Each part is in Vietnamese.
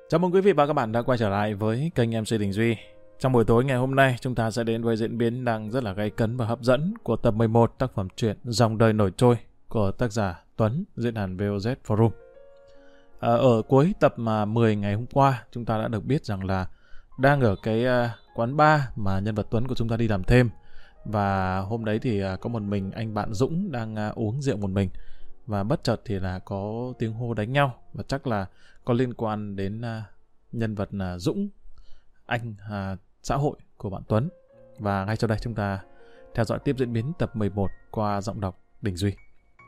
Chào mừng quý vị và các bạn đã quay trở lại với kênh MC Đình Duy. Trong buổi tối ngày hôm nay, chúng ta sẽ đến với diễn biến đang rất là gay cấn và hấp dẫn của tập 11 tác phẩm truyện Dòng đời nổi trôi của tác giả Tuấn, diễn đàn VOZ Forum. Ở cuối tập 10 ngày hôm qua, chúng ta đã được biết rằng là đang ở cái quán bar mà nhân vật Tuấn của chúng ta đi làm thêm. Và hôm đấy thì có một mình anh bạn Dũng đang uống rượu một mình. Và bất chợt thì là có tiếng hô đánh nhau, và chắc là có liên quan đến nhân vật Dũng, anh xã hội của bạn Tuấn. Và ngay sau đây chúng ta theo dõi tiếp diễn biến tập 11 qua giọng đọc Đình Duy.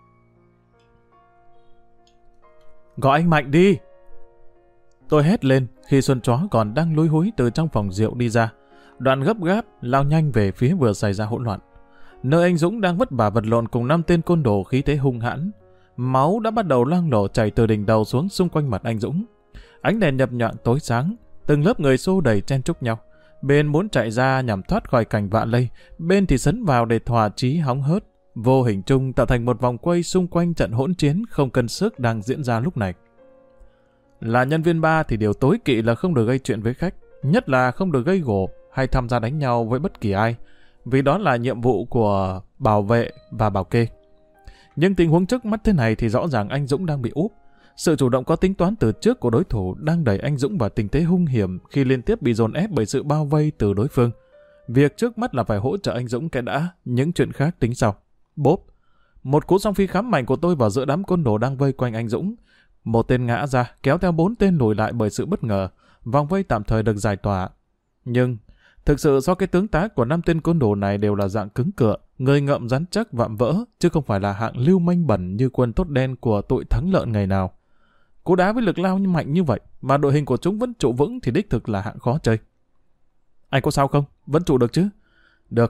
Gọi anh Mạnh đi! Tôi hét lên khi Xuân Chó còn đang lúi húi từ trong phòng rượu đi ra, đoạn gấp gáp lao nhanh về phía vừa xảy ra hỗn loạn, nơi anh Dũng đang vất vả vật lộn cùng 5 tên côn đồ khí thế hung hãn. Máu đã bắt đầu loang lổ chảy từ đỉnh đầu xuống xung quanh mặt anh Dũng. Ánh đèn nhập nhọn tối sáng, từng lớp người xô đẩy chen chúc nhau. Bên muốn chạy ra nhằm thoát khỏi cảnh vạ lây, bên thì sấn vào để thỏa chí hóng hớt. Vô hình chung tạo thành một vòng quay xung quanh trận hỗn chiến không cân sức đang diễn ra lúc này. Là nhân viên bar thì điều tối kỵ là không được gây chuyện với khách, nhất là không được gây gổ hay tham gia đánh nhau với bất kỳ ai, vì đó là nhiệm vụ của bảo vệ và bảo kê. Nhưng tình huống trước mắt thế này thì rõ ràng anh Dũng đang bị úp. Sự chủ động có tính toán từ trước của đối thủ đang đẩy anh Dũng vào tình thế hung hiểm khi liên tiếp bị dồn ép bởi sự bao vây từ đối phương. Việc trước mắt là phải hỗ trợ anh Dũng cái đã, những chuyện khác tính sau. Bốp! Một cú song phi khám mạnh của tôi vào giữa đám côn đồ đang vây quanh anh Dũng. Một tên ngã ra, kéo theo 4 tên lùi lại bởi sự bất ngờ. Vòng vây tạm thời được giải tỏa. Nhưng thực sự do cái tướng tá của 5 tên côn đồ này đều là dạng cứng cựa, người ngợm rắn chắc vạm vỡ, chứ không phải là hạng lưu manh bẩn như quân tốt đen của tụi thắng lợn ngày nào. Cú đá với lực lao mạnh như vậy mà đội hình của chúng vẫn trụ vững thì đích thực là hạng khó chơi. Anh có sao không? Vẫn trụ được chứ? Được.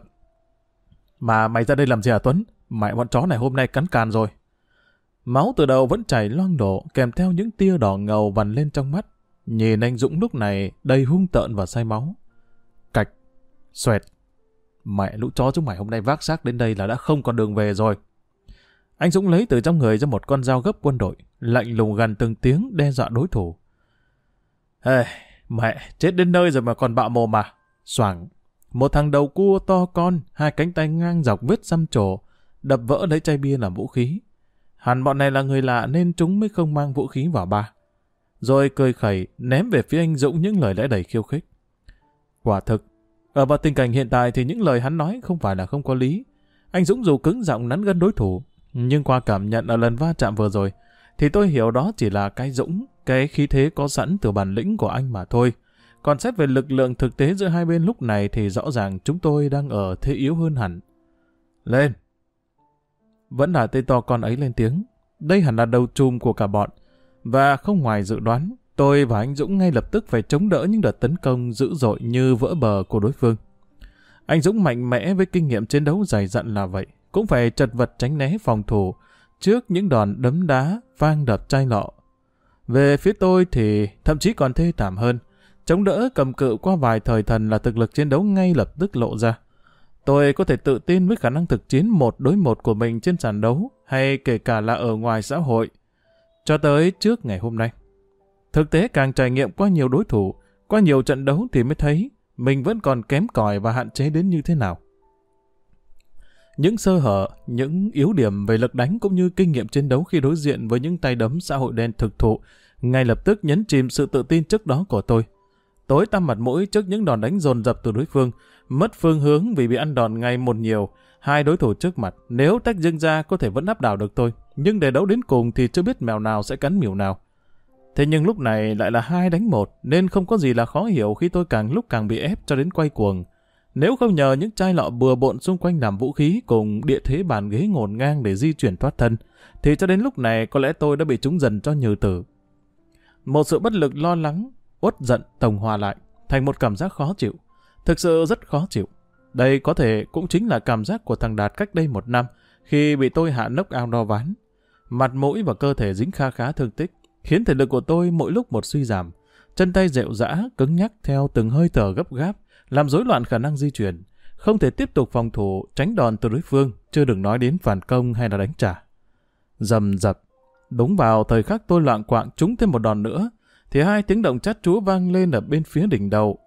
Mà mày ra đây làm gì hả Tuấn? Mẹ bọn chó này hôm nay cắn càn rồi. Máu từ đầu vẫn chảy loang đổ, kèm theo những tia đỏ ngầu vằn lên trong mắt. Nhìn anh Dũng lúc này đầy hung tợn và say máu. Cạch, xoẹt. Mẹ lũ chó chúng mày hôm nay vác xác đến đây là đã không còn đường về rồi. Anh Dũng lấy từ trong người ra một con dao gấp quân đội, lạnh lùng gằn từng tiếng đe dọa đối thủ. Ê, mẹ, chết đến nơi rồi mà còn bạo mồm mà. Xoảng, một thằng đầu cua to con, 2 cánh tay ngang dọc vết xăm trổ, đập vỡ lấy chai bia làm vũ khí. Hẳn bọn này là người lạ nên chúng mới không mang vũ khí vào bar. Rồi cười khẩy, ném về phía anh Dũng những lời lẽ đầy khiêu khích. Quả thực, ở vào tình cảnh hiện tại thì những lời hắn nói không phải là không có lý. Anh Dũng dù cứng giọng nắn gân đối thủ, nhưng qua cảm nhận ở lần va chạm vừa rồi, thì tôi hiểu đó chỉ là cái Dũng, cái khí thế có sẵn từ bản lĩnh của anh mà thôi. Còn xét về lực lượng thực tế giữa hai bên lúc này thì rõ ràng chúng tôi đang ở thế yếu hơn hẳn. Lên! Vẫn là tên to con ấy lên tiếng. Đây hẳn là đầu trùm của cả bọn. Và không ngoài dự đoán, tôi và anh Dũng ngay lập tức phải chống đỡ những đợt tấn công dữ dội như vỡ bờ của đối phương. Anh Dũng mạnh mẽ với kinh nghiệm chiến đấu dày dặn là vậy, cũng phải chật vật tránh né phòng thủ trước những đòn đấm đá, phang đập chai lọ. Về phía tôi thì thậm chí còn thê thảm hơn. Chống đỡ cầm cự qua vài thời thần là thực lực chiến đấu ngay lập tức lộ ra. Tôi có thể tự tin với khả năng thực chiến 1 đối 1 của mình trên sàn đấu, hay kể cả là ở ngoài xã hội. Cho tới trước ngày hôm nay. Thực tế càng trải nghiệm qua nhiều đối thủ, qua nhiều trận đấu thì mới thấy mình vẫn còn kém cỏi và hạn chế đến như thế nào. Những sơ hở, những yếu điểm về lực đánh cũng như kinh nghiệm chiến đấu khi đối diện với những tay đấm xã hội đen thực thụ, ngay lập tức nhấn chìm sự tự tin trước đó của tôi. Tối tăm mặt mũi trước những đòn đánh dồn dập từ đối phương, mất phương hướng vì bị ăn đòn ngày một nhiều. 2 đối thủ trước mặt, nếu tách riêng ra có thể vẫn áp đảo được tôi, nhưng để đấu đến cùng thì chưa biết mèo nào sẽ cắn miểu nào. Thế nhưng lúc này lại là 2 đánh 1, nên không có gì là khó hiểu khi tôi càng lúc càng bị ép cho đến quay cuồng. Nếu không nhờ những chai lọ bừa bộn xung quanh làm vũ khí cùng địa thế bàn ghế ngổn ngang để di chuyển thoát thân, thì cho đến lúc này có lẽ tôi đã bị trúng dần cho nhừ tử. Một sự bất lực lo lắng, uất giận tổng hòa lại thành một cảm giác khó chịu, thực sự rất khó chịu. Đây có thể cũng chính là cảm giác của thằng Đạt cách đây 1 năm khi bị tôi hạ knock out đo ván. Mặt mũi và cơ thể dính kha khá thương tích, khiến thể lực của tôi mỗi lúc một suy giảm, chân tay rệu rã, cứng nhắc theo từng hơi thở gấp gáp, làm rối loạn khả năng di chuyển, không thể tiếp tục phòng thủ, tránh đòn từ đối phương, chưa đừng nói đến phản công hay là đánh trả. Rầm rập, đúng vào thời khắc tôi loạng quạng trúng thêm một đòn nữa, thì hai tiếng động chát chúa vang lên ở bên phía đỉnh đầu.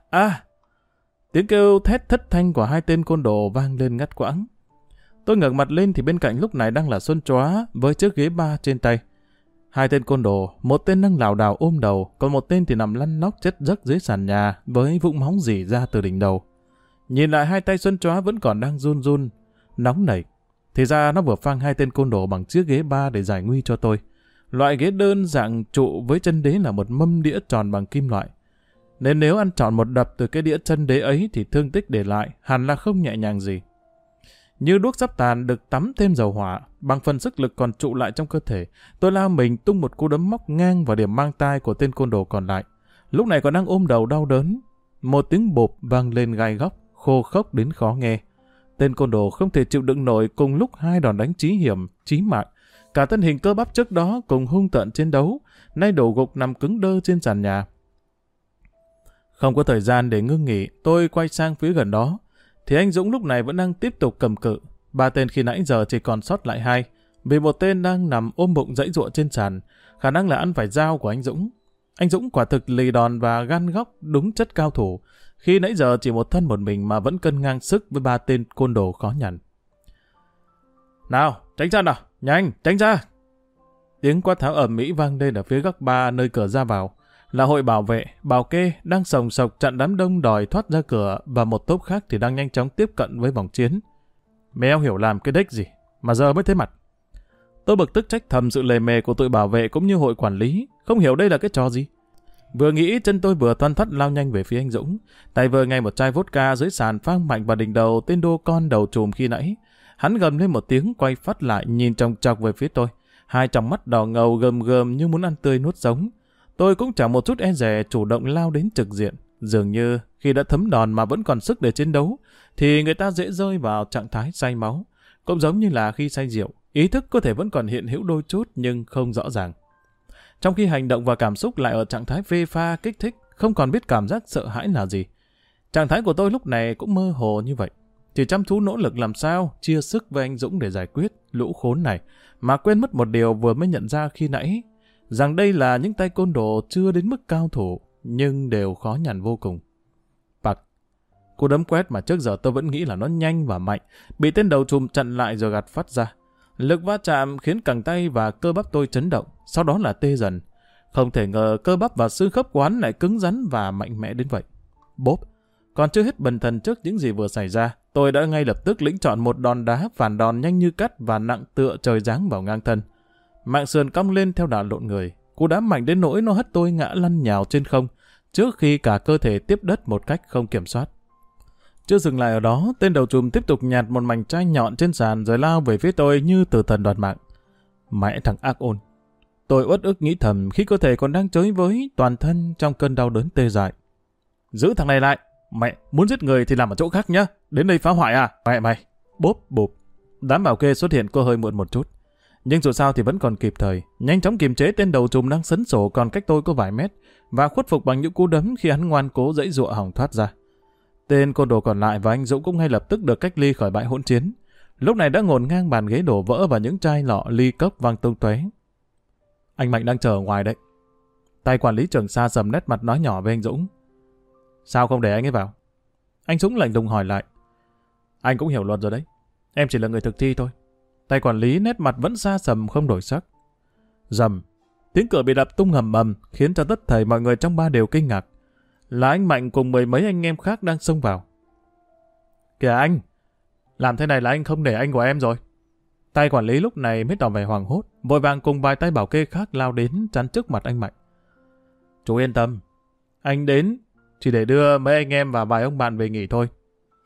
Tiếng kêu thét thất thanh của hai tên côn đồ vang lên ngắt quãng. Tôi ngẩng mặt lên thì bên cạnh lúc này đang là Xuân Chóa với chiếc ghế ba trên tay. Hai tên côn đồ, một tên đang lảo đảo ôm đầu, còn một tên thì nằm lăn lóc chết giấc dưới sàn nhà với vũng máu rỉ ra từ đỉnh đầu. Nhìn lại hai tay Xuân Chóa vẫn còn đang run run, nóng nảy. Thì ra nó vừa phang hai tên côn đồ bằng chiếc ghế ba để giải nguy cho tôi. Loại ghế đơn dạng trụ với chân đế là một mâm đĩa tròn bằng kim loại. Nên nếu ăn trọn một đập từ cái đĩa chân đế ấy thì thương tích để lại hẳn là không nhẹ nhàng gì. Như đuốc sắp tàn được tắm thêm dầu hỏa, bằng phần sức lực còn trụ lại trong cơ thể, tôi lao mình tung một cú đấm móc ngang vào điểm mang tai của tên côn đồ còn lại. Lúc này còn đang ôm đầu đau đớn. Một tiếng bộp vang lên gai góc, khô khốc đến khó nghe. Tên côn đồ không thể chịu đựng nổi cùng lúc hai đòn đánh chí hiểm, chí mạng. Cả thân hình cơ bắp trước đó cùng hung tợn chiến đấu, nay đổ gục nằm cứng đơ trên sàn nhà. Không có thời gian để ngưng nghỉ, tôi quay sang phía gần đó. Thì anh Dũng lúc này vẫn đang tiếp tục cầm cự. Ba tên khi nãy giờ chỉ còn sót lại hai. Vì một tên đang nằm ôm bụng giãy giụa trên sàn, khả năng là ăn phải dao của anh Dũng. Anh Dũng quả thực lì đòn và gan góc đúng chất cao thủ. Khi nãy giờ chỉ một thân một mình mà vẫn cân ngang sức với ba tên côn đồ khó nhằn. Nào, tránh ra nào, nhanh, tránh ra. Tiếng quát tháo ầm ĩ vang lên ở phía góc ba nơi cửa ra vào. Là hội bảo vệ, bảo kê đang sồng sộc chặn đám đông đòi thoát ra cửa và một tốp khác thì đang nhanh chóng tiếp cận với vòng chiến. Mèo hiểu làm cái đếch gì mà giờ mới thấy mặt. Tôi bực tức trách thầm sự lề mề của tụi bảo vệ cũng như hội quản lý, không hiểu đây là cái trò gì. Vừa nghĩ chân tôi vừa toan thoắt lao nhanh về phía anh Dũng, tay vừa ngay một chai vodka dưới sàn phang mạnh vào đỉnh đầu tên đô con đầu trùm khi nãy. Hắn gầm lên một tiếng quay phát lại nhìn chòng chọc về phía tôi, hai tròng mắt đỏ ngầu gầm gầm như muốn ăn tươi nuốt sống. Tôi cũng chẳng một chút e dè chủ động lao đến trực diện. Dường như khi đã thấm đòn mà vẫn còn sức để chiến đấu, thì người ta dễ rơi vào trạng thái say máu. Cũng giống như là khi say rượu, ý thức có thể vẫn còn hiện hữu đôi chút nhưng không rõ ràng. Trong khi hành động và cảm xúc lại ở trạng thái phê pha kích thích, không còn biết cảm giác sợ hãi là gì. Trạng thái của tôi lúc này cũng mơ hồ như vậy. Chỉ chăm chú nỗ lực làm sao chia sức với anh Dũng để giải quyết lũ khốn này, mà quên mất một điều vừa mới nhận ra khi nãy, rằng đây là những tay côn đồ chưa đến mức cao thủ, nhưng đều khó nhằn vô cùng. Bạc, cú đấm quét mà trước giờ tôi vẫn nghĩ là nó nhanh và mạnh, bị tên đầu trùm chặn lại rồi gạt phát ra. Lực va chạm khiến cẳng tay và cơ bắp tôi chấn động, sau đó là tê dần. Không thể ngờ cơ bắp và xương khớp của hắn lại cứng rắn và mạnh mẽ đến vậy. Bốp, còn chưa hết bần thần trước những gì vừa xảy ra, tôi đã ngay lập tức lĩnh chọn một đòn đá phản đòn nhanh như cắt và nặng tựa trời giáng vào ngang thân. Mạng sườn cong lên theo đà lộn người, cú đá mạnh đến nỗi nó hất tôi ngã lăn nhào trên không, trước khi cả cơ thể tiếp đất một cách không kiểm soát. Chưa dừng lại ở đó, tên đầu trùm tiếp tục nhặt một mảnh chai nhọn trên sàn rồi lao về phía tôi như tử thần đoạt mạng. Mẹ thằng ác ôn! Tôi uất ức nghĩ thầm khi cơ thể còn đang chới với toàn thân trong cơn đau đớn tê dại. Giữ thằng này lại! Mẹ, muốn giết người thì làm ở chỗ khác nhá! Đến đây phá hoại à? Mẹ mày! Bốp bụp! Đám bảo kê xuất hiện có hơi muộn một chút. Nhưng dù sao thì vẫn còn kịp thời, nhanh chóng kiềm chế tên đầu trùm đang sấn sổ còn cách tôi có vài mét, và khuất phục bằng những cú đấm khi hắn ngoan cố giãy giụa hòng thoát ra. Tên côn đồ còn lại và anh Dũng cũng ngay lập tức được cách ly khỏi bãi hỗn chiến. Lúc này đã ngổn ngang bàn ghế đổ vỡ và những chai lọ ly cốc văng tung tóe. Anh Mạnh đang chờ ở ngoài đấy. Tay quản lý Trường Sa sầm nét mặt nói nhỏ với anh Dũng. Sao không để anh ấy vào? Anh Dũng lạnh lùng hỏi lại. Anh cũng hiểu luật rồi đấy. Em chỉ là người thực thi thôi. Tay quản lý nét mặt vẫn xa sầm không đổi sắc. Rầm, tiếng cửa bị đập tung hầm ầm khiến cho tất thảy mọi người trong ba đều kinh ngạc. Là anh Mạnh cùng mười mấy anh em khác đang xông vào. Kìa anh, làm thế này là anh không để anh của em rồi. Tay quản lý lúc này mới tỏ vẻ hoảng hốt, vội vàng cùng vài tay bảo kê khác lao đến chắn trước mặt anh Mạnh. Chú yên tâm, anh đến chỉ để đưa mấy anh em và vài ông bạn về nghỉ thôi.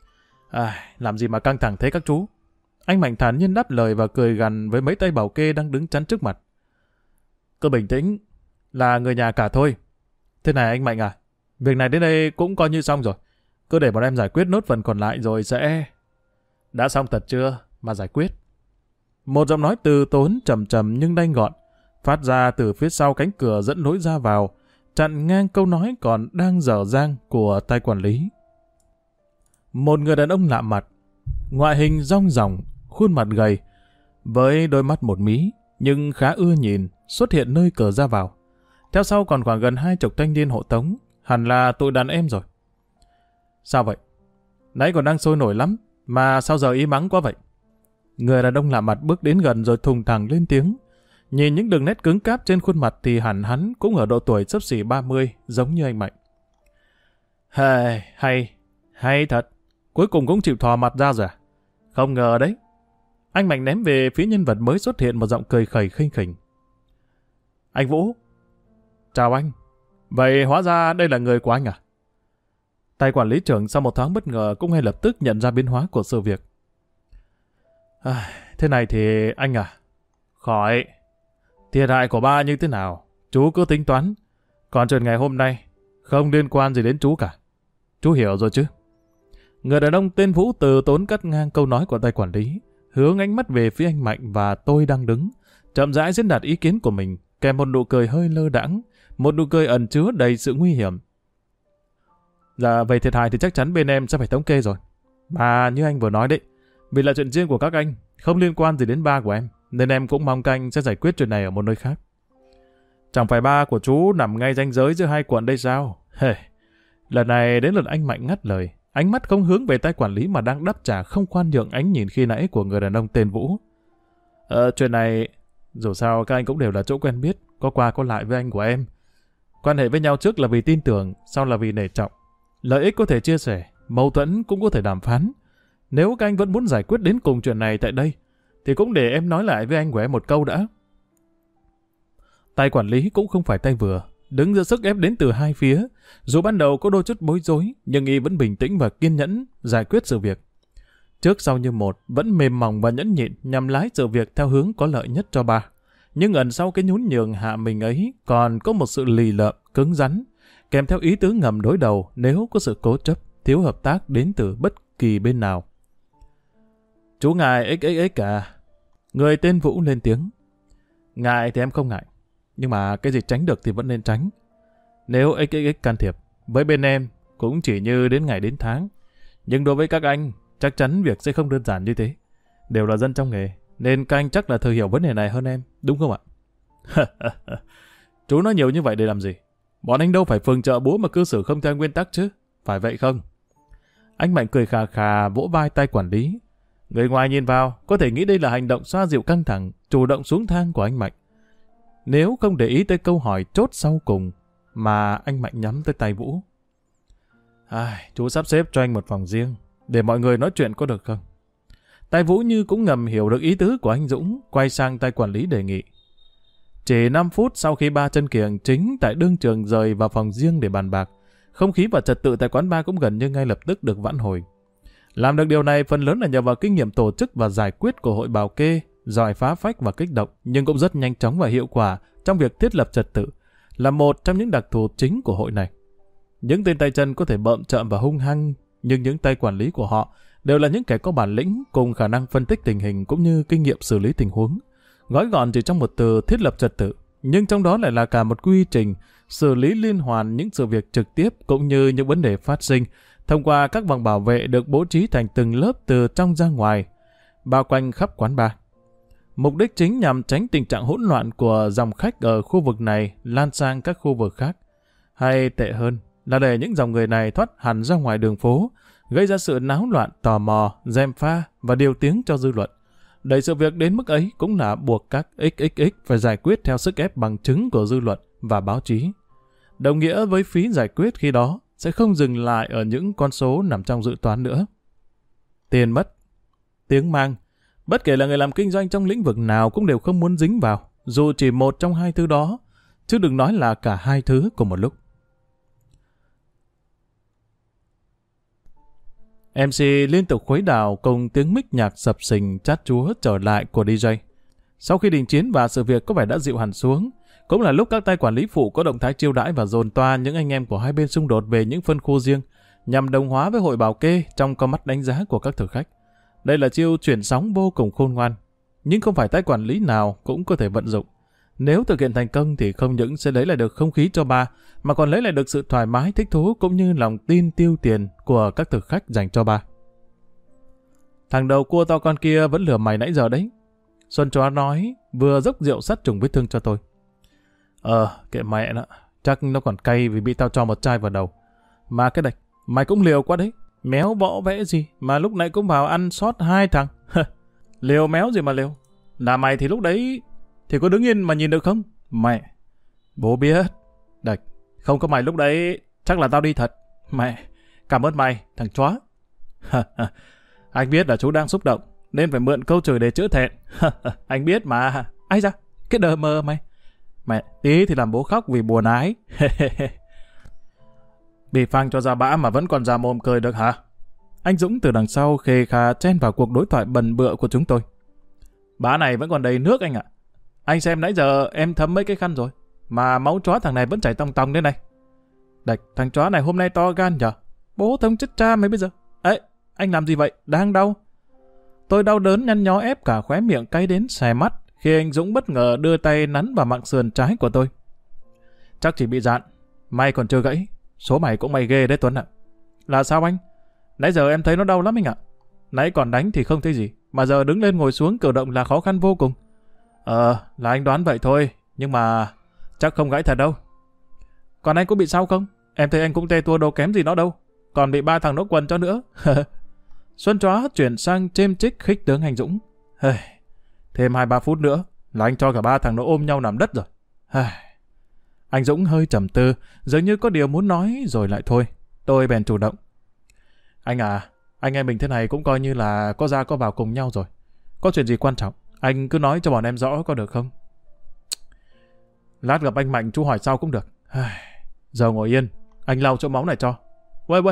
Làm gì mà căng thẳng thế các chú? Anh Mạnh thản nhiên đáp lời và cười gằn với mấy tay bảo kê đang đứng chắn trước mặt. Cứ bình tĩnh, là người nhà cả thôi. Thế này anh Mạnh à, việc này đến đây cũng coi như xong rồi. Cứ để bọn em giải quyết nốt phần còn lại rồi sẽ... Đã xong thật chưa mà giải quyết? Một giọng nói từ tốn trầm trầm nhưng đanh gọn, phát ra từ phía sau cánh cửa dẫn lối ra vào, chặn ngang câu nói còn đang dở dang của tay quản lý. Một người đàn ông lạ mặt, ngoại hình rong ròng, khuôn mặt gầy, với đôi mắt một mí nhưng khá ưa nhìn, xuất hiện nơi cửa ra vào. Theo sau còn khoảng gần 20 thanh niên hộ tống, hẳn là tụi đàn em rồi. Sao vậy? Nãy còn đang sôi nổi lắm, mà sao giờ im ắng quá vậy? Người đàn ông lạ mặt bước đến gần rồi thùng thẳng lên tiếng. Nhìn những đường nét cứng cáp trên khuôn mặt thì hẳn hắn cũng ở độ tuổi xấp xỉ 30, giống như anh Mạnh. Hay thật. Cuối cùng cũng chịu thò mặt ra rồi à? Không ngờ đấy. Anh Mạnh ném về phía nhân vật mới xuất hiện một giọng cười khẩy khinh khỉnh. Anh Vũ. Chào anh. Vậy hóa ra đây là người của anh à? Tay quản lý trưởng sau một thoáng bất ngờ cũng ngay lập tức nhận ra biến hóa của sự việc. Thế này thì anh à? Khỏi. Thiệt hại của ba như thế nào? Chú cứ tính toán. Còn chuyện ngày hôm nay không liên quan gì đến chú cả. Chú hiểu rồi chứ? Người đàn ông tên Vũ từ tốn cắt ngang câu nói của tay quản lý, hướng ánh mắt về phía anh Mạnh và tôi đang đứng, chậm rãi diễn đạt ý kiến của mình, kèm một nụ cười hơi lơ đãng, một nụ cười ẩn chứa đầy sự nguy hiểm. Dạ, về thiệt hại thì chắc chắn bên em sẽ phải thống kê rồi. Mà như anh vừa nói đấy, vì là chuyện riêng của các anh, không liên quan gì đến ba của em, nên em cũng mong các anh sẽ giải quyết chuyện này ở một nơi khác. Chẳng phải ba của chú nằm ngay ranh giới giữa hai quận đây sao? Lần này đến lượt anh Mạnh ngắt lời, ánh mắt không hướng về tay quản lý mà đang đáp trả không khoan nhượng ánh nhìn khi nãy của người đàn ông tên Vũ. Chuyện này, dù sao các anh cũng đều là chỗ quen biết, có qua có lại với anh của em. Quan hệ với nhau trước là vì tin tưởng, sau là vì nể trọng. Lợi ích có thể chia sẻ, mâu thuẫn cũng có thể đàm phán. Nếu các anh vẫn muốn giải quyết đến cùng chuyện này tại đây, thì cũng để em nói lại với anh của em một câu đã. Tay quản lý cũng không phải tay vừa, đứng giữa sức ép đến từ hai phía. Dù ban đầu có đôi chút bối rối, nhưng y vẫn bình tĩnh và kiên nhẫn giải quyết sự việc. Trước sau như một, vẫn mềm mỏng và nhẫn nhịn nhằm lái sự việc theo hướng có lợi nhất cho ba. Nhưng ẩn sau cái nhún nhường hạ mình ấy còn có một sự lì lợm, cứng rắn, kèm theo ý tứ ngầm đối đầu nếu có sự cố chấp, thiếu hợp tác đến từ bất kỳ bên nào. Chú ngại xxx cả. Người tên Vũ lên tiếng. Ngại thì em không ngại, nhưng mà cái gì tránh được thì vẫn nên tránh. Nếu xxx can thiệp, với bên em cũng chỉ như đến ngày đến tháng. Nhưng đối với các anh, chắc chắn việc sẽ không đơn giản như thế. Đều là dân trong nghề, nên các anh chắc là thừa hiểu vấn đề này hơn em, đúng không ạ? Chú nói nhiều như vậy để làm gì? Bọn anh đâu phải phường chợ búa mà cư xử không theo nguyên tắc chứ, phải vậy không? Anh Mạnh cười khà khà vỗ vai tay quản lý. Người ngoài nhìn vào, có thể nghĩ đây là hành động xoa dịu căng thẳng, chủ động xuống thang của anh Mạnh. Nếu không để ý tới câu hỏi chốt sau cùng, mà anh Mạnh nhắm tới tay Vũ. Chú sắp xếp cho anh một phòng riêng, để mọi người nói chuyện có được không? Tay Vũ như cũng ngầm hiểu được ý tứ của anh Dũng, quay sang tay quản lý đề nghị. Chỉ 5 phút sau khi ba chân kiềng chính tại đương trường rời vào phòng riêng để bàn bạc, không khí và trật tự tại quán bar cũng gần như ngay lập tức được vãn hồi. Làm được điều này phần lớn là nhờ vào kinh nghiệm tổ chức và giải quyết của hội bảo kê, giỏi phá phách và kích động, nhưng cũng rất nhanh chóng và hiệu quả trong việc thiết lập trật tự, là một trong những đặc thù chính của hội này. Những tên tay chân có thể bợm trợm và hung hăng, nhưng những tay quản lý của họ đều là những kẻ có bản lĩnh cùng khả năng phân tích tình hình cũng như kinh nghiệm xử lý tình huống. Gói gọn chỉ trong một từ thiết lập trật tự, nhưng trong đó lại là cả một quy trình xử lý liên hoàn những sự việc trực tiếp cũng như những vấn đề phát sinh thông qua các vòng bảo vệ được bố trí thành từng lớp từ trong ra ngoài, bao quanh khắp quán bar. Mục đích chính nhằm tránh tình trạng hỗn loạn của dòng khách ở khu vực này lan sang các khu vực khác, hay tệ hơn là để những dòng người này thoát hẳn ra ngoài đường phố, gây ra sự náo loạn, tò mò, gièm pha và điều tiếng cho dư luận. Đẩy sự việc đến mức ấy cũng là buộc các XXX phải giải quyết theo sức ép bằng chứng của dư luận và báo chí. Đồng nghĩa với phí giải quyết khi đó sẽ không dừng lại ở những con số nằm trong dự toán nữa. Tiền mất, tiếng mang, bất kể là người làm kinh doanh trong lĩnh vực nào cũng đều không muốn dính vào, dù chỉ một trong hai thứ đó, chứ đừng nói là cả hai thứ cùng một lúc. MC liên tục khuấy đảo cùng tiếng mic nhạc sập sình chát chúa trở lại của DJ. Sau khi đình chiến và sự việc có vẻ đã dịu hẳn xuống, cũng là lúc các tay quản lý phụ có động thái chiêu đãi và dồn toa những anh em của hai bên xung đột về những phân khu riêng, nhằm đồng hóa với hội bảo kê trong con mắt đánh giá của các thực khách. Đây là chiêu chuyển sóng vô cùng khôn ngoan, nhưng không phải tay quản lý nào cũng có thể vận dụng. Nếu thực hiện thành công thì không những sẽ lấy lại được không khí cho ba, mà còn lấy lại được sự thoải mái thích thú cũng như lòng tin tiêu tiền của các thực khách dành cho ba. Thằng đầu cua to con kia vẫn lừa mày nãy giờ đấy. Xuân Chó nói, vừa dốc rượu sát trùng vết thương cho tôi. Kệ mẹ nó. Chắc nó còn cay vì bị tao cho một chai vào đầu. Mà cái đạch, mày cũng liều quá đấy. Méo võ vẽ gì mà lúc nãy cũng vào ăn sót 2 thằng. Liều méo gì mà liều. Là mày thì lúc đấy thì có đứng yên mà nhìn được không? Mẹ. Bố biết. Đạch, không có mày lúc đấy chắc là tao đi thật. Mẹ, cảm ơn mày, thằng chóa. Anh biết là chú đang xúc động nên phải mượn câu chửi để chữa thẹn. Anh biết mà. Ai da, cái đờ mờ mày. Mẹ, tí thì làm bố khóc vì buồn ái. Bị phang cho ra bã mà vẫn còn ra mồm cười được hả? Anh Dũng từ đằng sau khề khà chen vào cuộc đối thoại bần bựa của chúng tôi. Bã này vẫn còn đầy nước anh ạ. Anh xem nãy giờ em thấm mấy cái khăn rồi. Mà máu chó thằng này vẫn chảy tòng tòng đến này. Đạch, thằng chó này hôm nay to gan nhở? Bố thông chết cha mấy bây giờ. Ấy, anh làm gì vậy? Đang đau. Tôi đau đớn nhăn nhó ép cả khóe miệng cay đến xè mắt khi anh Dũng bất ngờ đưa tay nắn vào mạng sườn trái của tôi. Chắc chỉ bị dạn. May còn chưa gãy. Số mày cũng mày ghê đấy Tuấn ạ. Là sao anh? Nãy giờ em thấy nó đau lắm anh ạ. Nãy còn đánh thì không thấy gì. Mà giờ đứng lên ngồi xuống cử động là khó khăn vô cùng. Là anh đoán vậy thôi. Nhưng mà chắc không gãy thật đâu. Còn anh có bị sao không? Em thấy anh cũng tê tua đâu kém gì nó đâu. Còn bị 3 thằng nốt quần cho nữa. Xuân chó chuyển sang chêm chích khích tướng anh Dũng. Thêm 2-3 phút nữa là anh cho cả 3 thằng nó ôm nhau nằm đất rồi. Anh Dũng hơi trầm tư, dường như có điều muốn nói rồi lại thôi. Tôi bèn chủ động. Anh à, anh em mình thế này cũng coi như là có ra có vào cùng nhau rồi. Có chuyện gì quan trọng, anh cứ nói cho bọn em rõ có được không? Lát gặp anh Mạnh chú hỏi sau cũng được. Giờ ngồi yên, anh lau chỗ máu này cho. Uầy.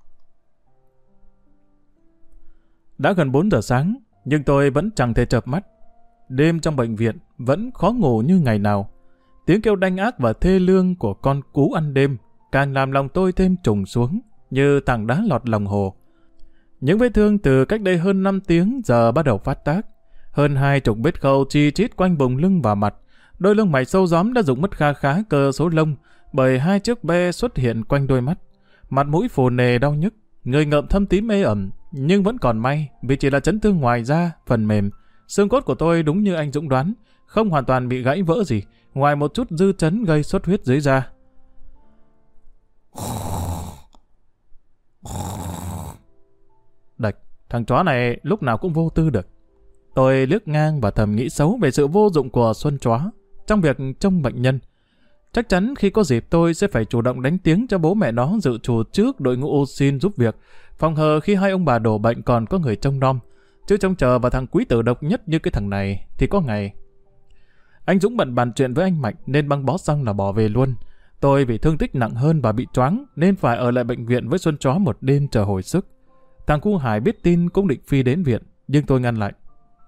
Đã gần 4 giờ sáng, nhưng tôi vẫn chẳng thể chợp mắt. Đêm trong bệnh viện vẫn khó ngủ như ngày nào. Tiếng kêu đanh ác và thê lương của con cú ăn đêm càng làm lòng tôi thêm trùng xuống như tảng đá lọt lòng hồ. Những vết thương từ cách đây hơn 5 tiếng giờ bắt đầu phát tác. Hơn 20 vết khâu chi chít quanh vùng lưng và mặt. Đôi lông mày sâu gióm đã rụng mất kha khá cơ số lông bởi 2 chiếc be xuất hiện quanh đôi mắt. Mặt mũi phù nề đau nhức, người ngợm thâm tím ê ẩm, nhưng vẫn còn may vì chỉ là chấn thương ngoài da, phần mềm. Xương cốt của tôi đúng như anh Dũng đoán, không hoàn toàn bị gãy vỡ gì, ngoài một chút dư chấn gây xuất huyết dưới da. Đạch, thằng chó này lúc nào cũng vô tư được. Tôi liếc ngang và thầm nghĩ xấu về sự vô dụng của Xuân chó trong việc trông bệnh nhân. Chắc chắn khi có dịp tôi sẽ phải chủ động đánh tiếng cho bố mẹ nó dự trù trước đội ngũ ô xin giúp việc, phòng hờ khi hai ông bà đổ bệnh còn có người trông nom. Chứ trông chờ vào thằng quý tử độc nhất như cái thằng này thì có ngày. Anh Dũng bận bàn chuyện với anh Mạnh nên băng bó xong là bỏ về luôn. Tôi vì thương tích nặng hơn và bị choáng nên phải ở lại bệnh viện với Xuân chó một đêm chờ hồi sức. Thằng cu Hải biết tin cũng định phi đến viện, nhưng tôi ngăn lại.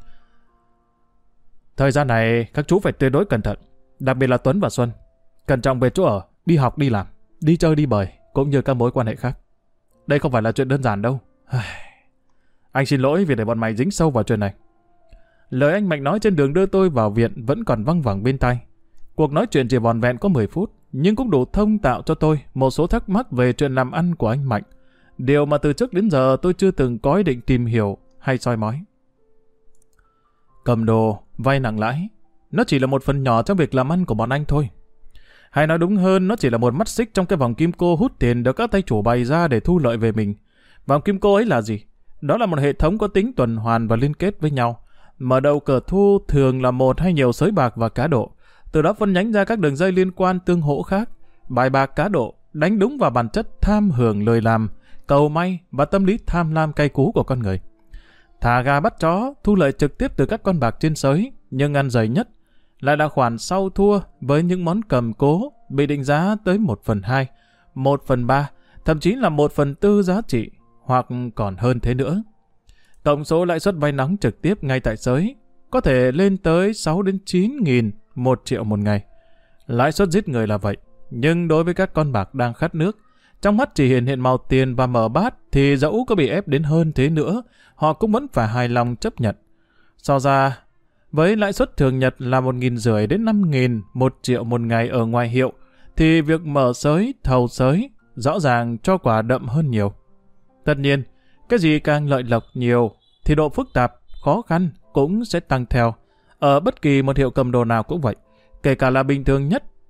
Thời gian này các chú phải tuyệt đối cẩn thận, đặc biệt là Tuấn và Xuân. Cẩn trọng về chỗ ở, đi học đi làm, đi chơi đi bời, cũng như các mối quan hệ khác. Đây không phải là chuyện đơn giản đâu. Anh xin lỗi vì để bọn mày dính sâu vào chuyện này. Lời anh Mạnh nói trên đường đưa tôi vào viện vẫn còn văng vẳng bên tai. Cuộc nói chuyện chỉ vòn vẹn có 10 phút, nhưng cũng đủ thông tạo cho tôi một số thắc mắc về chuyện làm ăn của anh Mạnh. Điều mà từ trước đến giờ tôi chưa từng có ý định tìm hiểu hay soi mói. Cầm đồ, vay nặng lãi, nó chỉ là một phần nhỏ trong việc làm ăn của bọn anh thôi. Hay nói đúng hơn, nó chỉ là một mắt xích trong cái vòng kim cô hút tiền được các tay chủ bày ra để thu lợi về mình. Vòng kim cô ấy là gì? Đó là một hệ thống có tính tuần hoàn và liên kết với nhau. Mở đầu cửa thu thường là một hay nhiều sới bạc và cá độ. Từ đó phân nhánh ra các đường dây liên quan tương hỗ khác. Bài bạc cá độ đánh đúng vào bản chất tham hưởng lười làm, cầu may và tâm lý tham lam cay cú của con người. Thả gà bắt chó, thu lợi trực tiếp từ các con bạc trên sới, nhưng ăn dày nhất lại là khoản sau thua với những món cầm cố bị định giá tới 1/2, 1/3, thậm chí là 1/4 giá trị, hoặc còn hơn thế nữa. Tổng số lãi suất vay nóng trực tiếp ngay tại sới có thể lên tới 6 đến 9 nghìn 1 triệu một ngày. Lãi suất giết người là vậy, nhưng đối với các con bạc đang khát nước, trong mắt chỉ hiện màu tiền và mở bát, thì dẫu có bị ép đến hơn thế nữa, họ cũng vẫn phải hài lòng chấp nhận. So ra, với lãi suất thường nhật là 1.500 đến 5.000 1 triệu một ngày ở ngoài hiệu, thì việc mở sới, thầu sới rõ ràng cho quả đậm hơn nhiều. Tất nhiên, cái gì càng lợi lộc nhiều thì độ phức tạp, khó khăn cũng sẽ tăng theo. Ở bất kỳ một hiệu cầm đồ nào cũng vậy, kể cả là bình thường nhất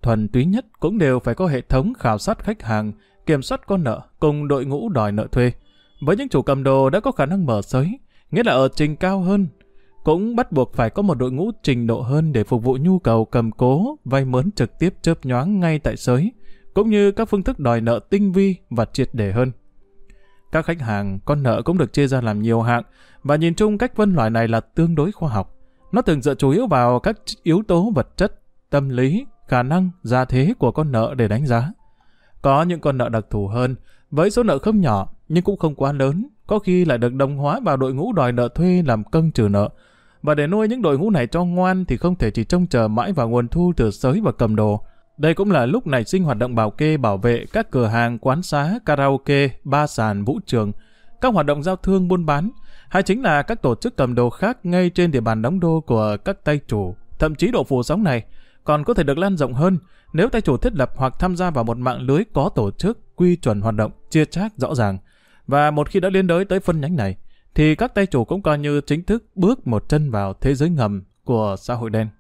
thuần túy nhất cũng đều phải có hệ thống khảo sát khách hàng, kiểm soát con nợ cùng đội ngũ đòi nợ thuê. Với những chủ cầm đồ đã có khả năng mở xới, nghĩa là ở trình cao hơn, cũng bắt buộc phải có một đội ngũ trình độ hơn để phục vụ nhu cầu cầm cố, vay mướn trực tiếp chớp nhoáng ngay tại xới, cũng như các phương thức đòi nợ tinh vi và triệt để hơn. Các khách hàng, con nợ cũng được chia ra làm nhiều hạng, và nhìn chung cách phân loại này là tương đối khoa học. Nó thường dựa chủ yếu vào các yếu tố vật chất, tâm lý, khả năng, gia thế của con nợ để đánh giá. Có những con nợ đặc thù hơn, với số nợ không nhỏ nhưng cũng không quá lớn, có khi lại được đồng hóa vào đội ngũ đòi nợ thuê làm công trừ nợ. Và để nuôi những đội ngũ này cho ngoan thì không thể chỉ trông chờ mãi vào nguồn thu từ xới và cầm đồ. Đây cũng là lúc nảy sinh hoạt động bảo kê bảo vệ các cửa hàng, quán xá, karaoke, bar sàn, vũ trường, các hoạt động giao thương buôn bán, hay chính là các tổ chức cầm đồ khác ngay trên địa bàn đóng đô của các tay chủ. Thậm chí độ phủ sóng này còn có thể được lan rộng hơn nếu tay chủ thiết lập hoặc tham gia vào một mạng lưới có tổ chức, quy chuẩn hoạt động, chia chác rõ ràng. Và một khi đã liên đới tới phân nhánh này, thì các tay chủ cũng coi như chính thức bước một chân vào thế giới ngầm của xã hội đen.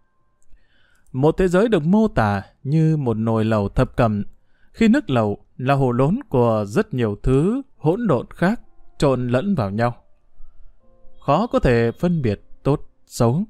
Một thế giới được mô tả như một nồi lẩu thập cẩm, khi nước lẩu là hồ lốn của rất nhiều thứ hỗn độn khác trộn lẫn vào nhau. Khó có thể phân biệt tốt, xấu.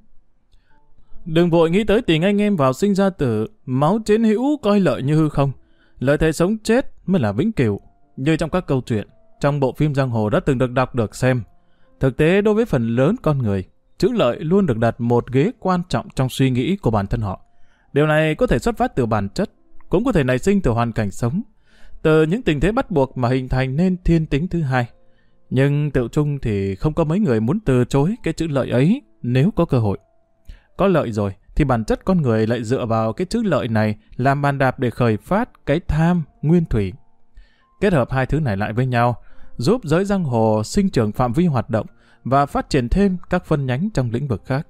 Đừng vội nghĩ tới tình anh em vào sinh ra tử, máu chiến hữu coi lợi như hư không. Lợi thế sống chết mới là vĩnh cửu, như trong các câu chuyện, trong bộ phim giang hồ đã từng được đọc được xem. Thực tế đối với phần lớn con người, chữ lợi luôn được đặt một ghế quan trọng trong suy nghĩ của bản thân họ. Điều này có thể xuất phát từ bản chất, cũng có thể nảy sinh từ hoàn cảnh sống, từ những tình thế bắt buộc mà hình thành nên thiên tính thứ hai. Nhưng tự chung thì không có mấy người muốn từ chối cái chữ lợi ấy nếu có cơ hội. Có lợi rồi thì bản chất con người lại dựa vào cái chữ lợi này làm bàn đạp để khởi phát cái tham nguyên thủy. Kết hợp hai thứ này lại với nhau, giúp giới giang hồ sinh trưởng phạm vi hoạt động và phát triển thêm các phân nhánh trong lĩnh vực khác.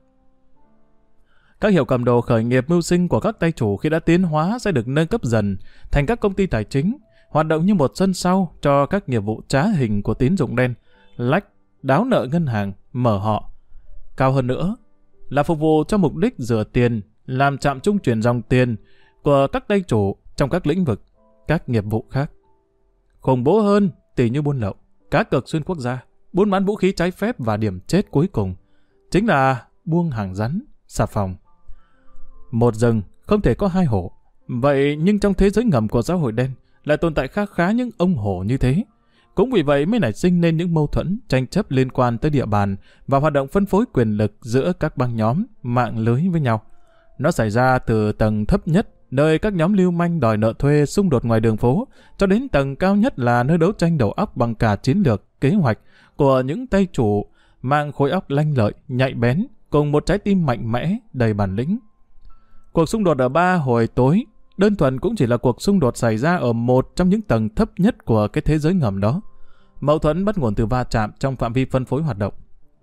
Các hiệu cầm đồ khởi nghiệp mưu sinh của các tay chủ khi đã tiến hóa sẽ được nâng cấp dần thành các công ty tài chính, hoạt động như một sân sau cho các nghiệp vụ trá hình của tín dụng đen, lách, đáo nợ ngân hàng, mở họ. Cao hơn nữa là phục vụ cho mục đích rửa tiền, làm trạm trung chuyển dòng tiền của các tay chủ trong các lĩnh vực, các nghiệp vụ khác. Khủng bố hơn tỷ như buôn lậu, cá cược xuyên quốc gia, buôn bán vũ khí trái phép và điểm chết cuối cùng chính là buông hàng rắn, xà phòng. Một rừng không thể có hai hổ, vậy nhưng trong thế giới ngầm của xã hội đen lại tồn tại khá những ông hổ như thế. Cũng vì vậy mới nảy sinh nên những mâu thuẫn, tranh chấp liên quan tới địa bàn và hoạt động phân phối quyền lực giữa các băng nhóm, mạng lưới với nhau. Nó xảy ra từ tầng thấp nhất, nơi các nhóm lưu manh đòi nợ thuê xung đột ngoài đường phố, cho đến tầng cao nhất là nơi đấu tranh đầu óc bằng cả chiến lược, kế hoạch của những tay chủ mang khối óc lanh lợi, nhạy bén, cùng một trái tim mạnh mẽ, đầy bản lĩnh. Cuộc xung đột ở ba hồi tối đơn thuần cũng chỉ là cuộc xung đột xảy ra ở một trong những tầng thấp nhất của cái thế giới ngầm đó. Mâu thuẫn bắt nguồn từ va chạm trong phạm vi phân phối hoạt động.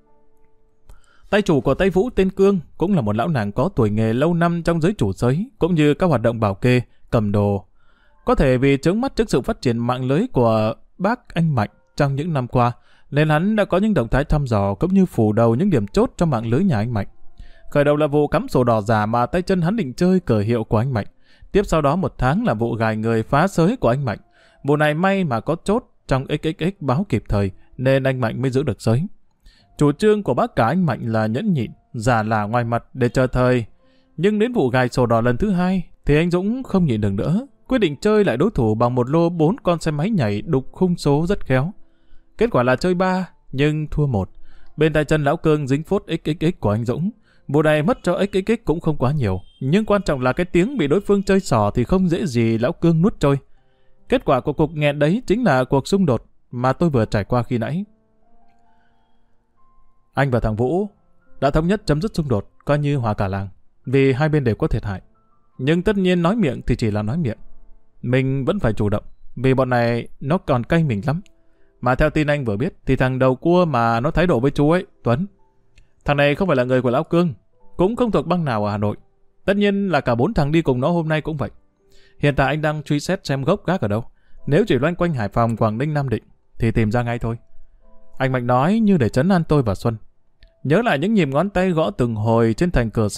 Tay chủ của Tây Vũ tên Cương cũng là một lão nàng có tuổi nghề lâu năm trong giới chủ xới, cũng như các hoạt động bảo kê, cầm đồ. Có thể vì chướng mắt trước sự phát triển mạng lưới của bác anh Mạnh trong những năm qua, nên hắn đã có những động thái thăm dò cũng như phủ đầu những điểm chốt trong mạng lưới nhà anh Mạnh. Khởi đầu là vụ cắm sổ đỏ giả mà tay chân hắn định chơi cờ hiệu của anh Mạnh. Tiếp sau đó một tháng là vụ gài người phá xới của anh Mạnh. Vụ này may mà có chốt trong XXX báo kịp thời nên anh Mạnh mới giữ được xới. Chủ trương của bác cả anh Mạnh là nhẫn nhịn, giả lả ngoài mặt để chờ thời. Nhưng đến vụ gài sổ đỏ lần thứ hai thì anh Dũng không nhịn được nữa, quyết định chơi lại đối thủ bằng một lô 4 con xe máy nhảy đục khung số rất khéo. Kết quả là chơi 3 nhưng thua 1. Bên tay chân lão Cương dính phốt XXX của anh Dũng. Vụ này mất cho XXX cũng không quá nhiều, nhưng quan trọng là cái tiếng bị đối phương chơi xỏ thì không dễ gì lão Cương nuốt trôi. Kết quả của cuộc nghẹn đấy chính là cuộc xung đột mà tôi vừa trải qua khi nãy. Anh và thằng Vũ đã thống nhất chấm dứt xung đột, coi như hòa cả làng, vì hai bên đều có thiệt hại. Nhưng tất nhiên nói miệng thì chỉ là nói miệng. Mình vẫn phải chủ động, vì bọn này nó còn cay mình lắm. Mà theo tin anh vừa biết thì thằng đầu cua mà nó thái độ với chú ấy, Tuấn, thằng này không phải là người của lão Cương, cũng không thuộc băng nào ở Hà Nội. Tất nhiên là cả 4 thằng đi cùng nó hôm nay cũng vậy. Hiện tại anh đang truy xét xem gốc gác ở đâu. Nếu chỉ loanh quanh Hải Phòng, Quảng Ninh, Nam Định thì tìm ra ngay thôi. Anh Mạnh nói như để trấn an tôi và Xuân. Nhớ lại những nhịp ngón tay gõ từng hồi trên thành cửa xe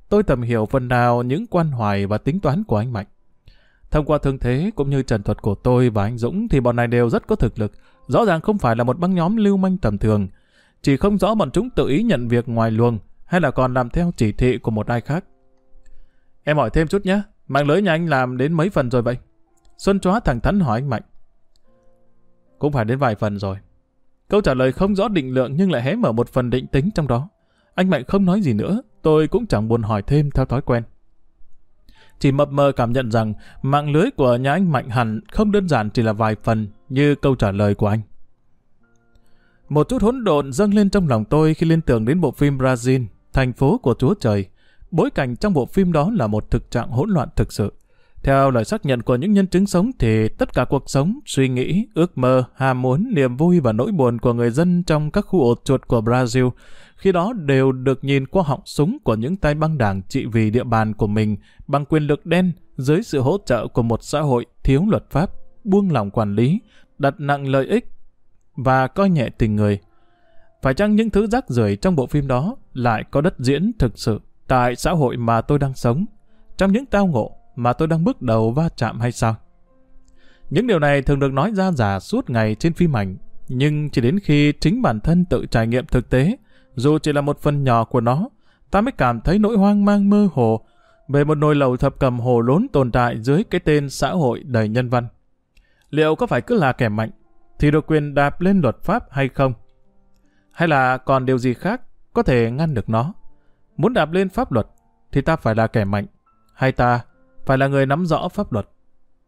tôi thầm hiểu phần nào những quan hoài và tính toán của anh Mạnh. Thông qua thương thế cũng như trần thuật của tôi và anh Dũng thì bọn này đều rất có thực lực, rõ ràng không phải là một băng nhóm lưu manh tầm thường. Chỉ không rõ bọn chúng tự ý nhận việc ngoài luồng hay là còn làm theo chỉ thị của một ai khác. Em hỏi thêm chút nhé, mạng lưới nhà anh làm đến mấy phần rồi vậy? Xuân Chóa thẳng thắn hỏi anh Mạnh. Cũng phải đến vài phần rồi. Câu trả lời không rõ định lượng nhưng lại hé mở một phần định tính trong đó. Anh Mạnh không nói gì nữa, tôi cũng chẳng buồn hỏi thêm theo thói quen. Chỉ mập mờ cảm nhận rằng mạng lưới của nhà anh Mạnh hẳn không đơn giản chỉ là vài phần như câu trả lời của anh. Một chút hỗn độn dâng lên trong lòng tôi khi liên tưởng đến bộ phim Brazil, Thành phố của Chúa Trời. Bối cảnh trong bộ phim đó là một thực trạng hỗn loạn thực sự. Theo lời xác nhận của những nhân chứng sống thì tất cả cuộc sống, suy nghĩ, ước mơ, ham muốn, niềm vui và nỗi buồn của người dân trong các khu ổ chuột của Brazil khi đó đều được nhìn qua họng súng của những tay băng đảng trị vì địa bàn của mình bằng quyền lực đen dưới sự hỗ trợ của một xã hội thiếu luật pháp, buông lỏng quản lý, đặt nặng lợi ích và coi nhẹ tình người. Phải chăng những thứ rác rưởi trong bộ phim đó lại có đất diễn thực sự tại xã hội mà tôi đang sống, trong những tao ngộ mà tôi đang bước đầu va chạm hay sao? Những điều này thường được nói ra giả suốt ngày trên phim ảnh, nhưng chỉ đến khi chính bản thân tự trải nghiệm thực tế, dù chỉ là một phần nhỏ của nó, ta mới cảm thấy nỗi hoang mang mơ hồ về một nồi lẩu thập cẩm hồ lốn tồn tại dưới cái tên xã hội đầy nhân văn. Liệu có phải cứ là kẻ mạnh thì được quyền đạp lên luật pháp hay không? Hay là còn điều gì khác có thể ngăn được nó? Muốn đạp lên pháp luật thì ta phải là kẻ mạnh, hay ta phải là người nắm rõ pháp luật?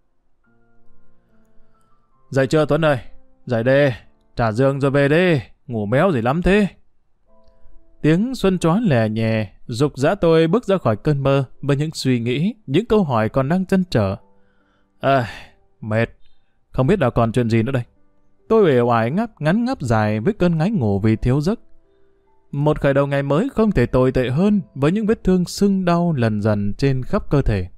Dậy chưa Tuấn ơi? Dậy đê, trả giường rồi về đê, ngủ méo gì lắm thế? Tiếng Xuân Chóa lè nhè giục dã tôi bước ra khỏi cơn mơ với những suy nghĩ, những câu hỏi còn đang trăn trở. Mệt, không biết là còn chuyện gì nữa đây. Tôi uể oải ngắn ngáp dài với cơn ngáy ngủ vì thiếu giấc. Một khởi đầu ngày mới không thể tồi tệ hơn với những vết thương sưng đau lần dần trên khắp cơ thể.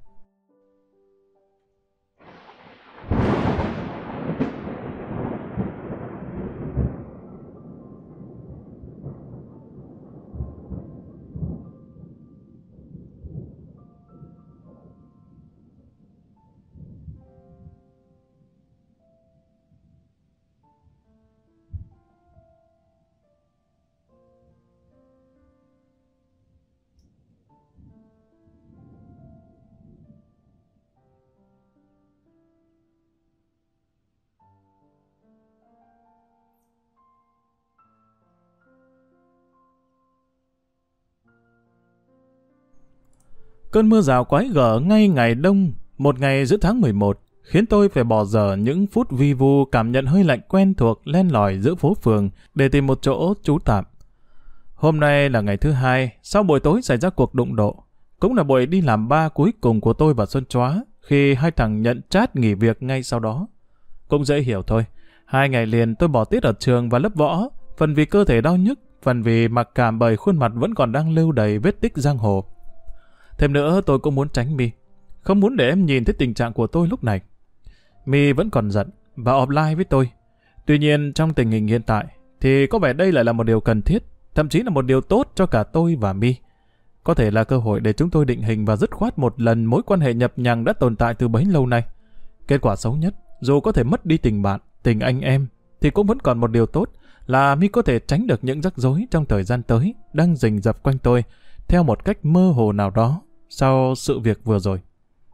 Cơn mưa rào quái gở ngay ngày đông, một ngày giữa tháng 11, khiến tôi phải bỏ dở những phút vi vu cảm nhận hơi lạnh quen thuộc len lỏi giữa phố phường để tìm một chỗ trú tạm. Hôm nay là ngày thứ hai, sau buổi tối xảy ra cuộc đụng độ. Cũng là buổi đi làm ba cuối cùng của tôi và Xuân Chóa, khi hai thằng nhận trát nghỉ việc ngay sau đó. Cũng dễ hiểu thôi, 2 ngày liền tôi bỏ tiết ở trường và lớp võ, phần vì cơ thể đau nhức, phần vì mặc cảm bởi khuôn mặt vẫn còn đang lưu đầy vết tích giang hồ. Thêm nữa tôi cũng muốn tránh My, không muốn để em nhìn thấy tình trạng của tôi lúc này. My vẫn còn giận và offline với tôi. Tuy nhiên trong tình hình hiện tại thì có vẻ đây lại là một điều cần thiết, thậm chí là một điều tốt cho cả tôi và My. Có thể là cơ hội để chúng tôi định hình và dứt khoát một lần mối quan hệ nhập nhằng đã tồn tại từ bấy lâu nay. Kết quả xấu nhất, dù có thể mất đi tình bạn, tình anh em, thì cũng vẫn còn một điều tốt là My có thể tránh được những rắc rối trong thời gian tới đang rình rập quanh tôi theo một cách mơ hồ nào đó sau sự việc vừa rồi.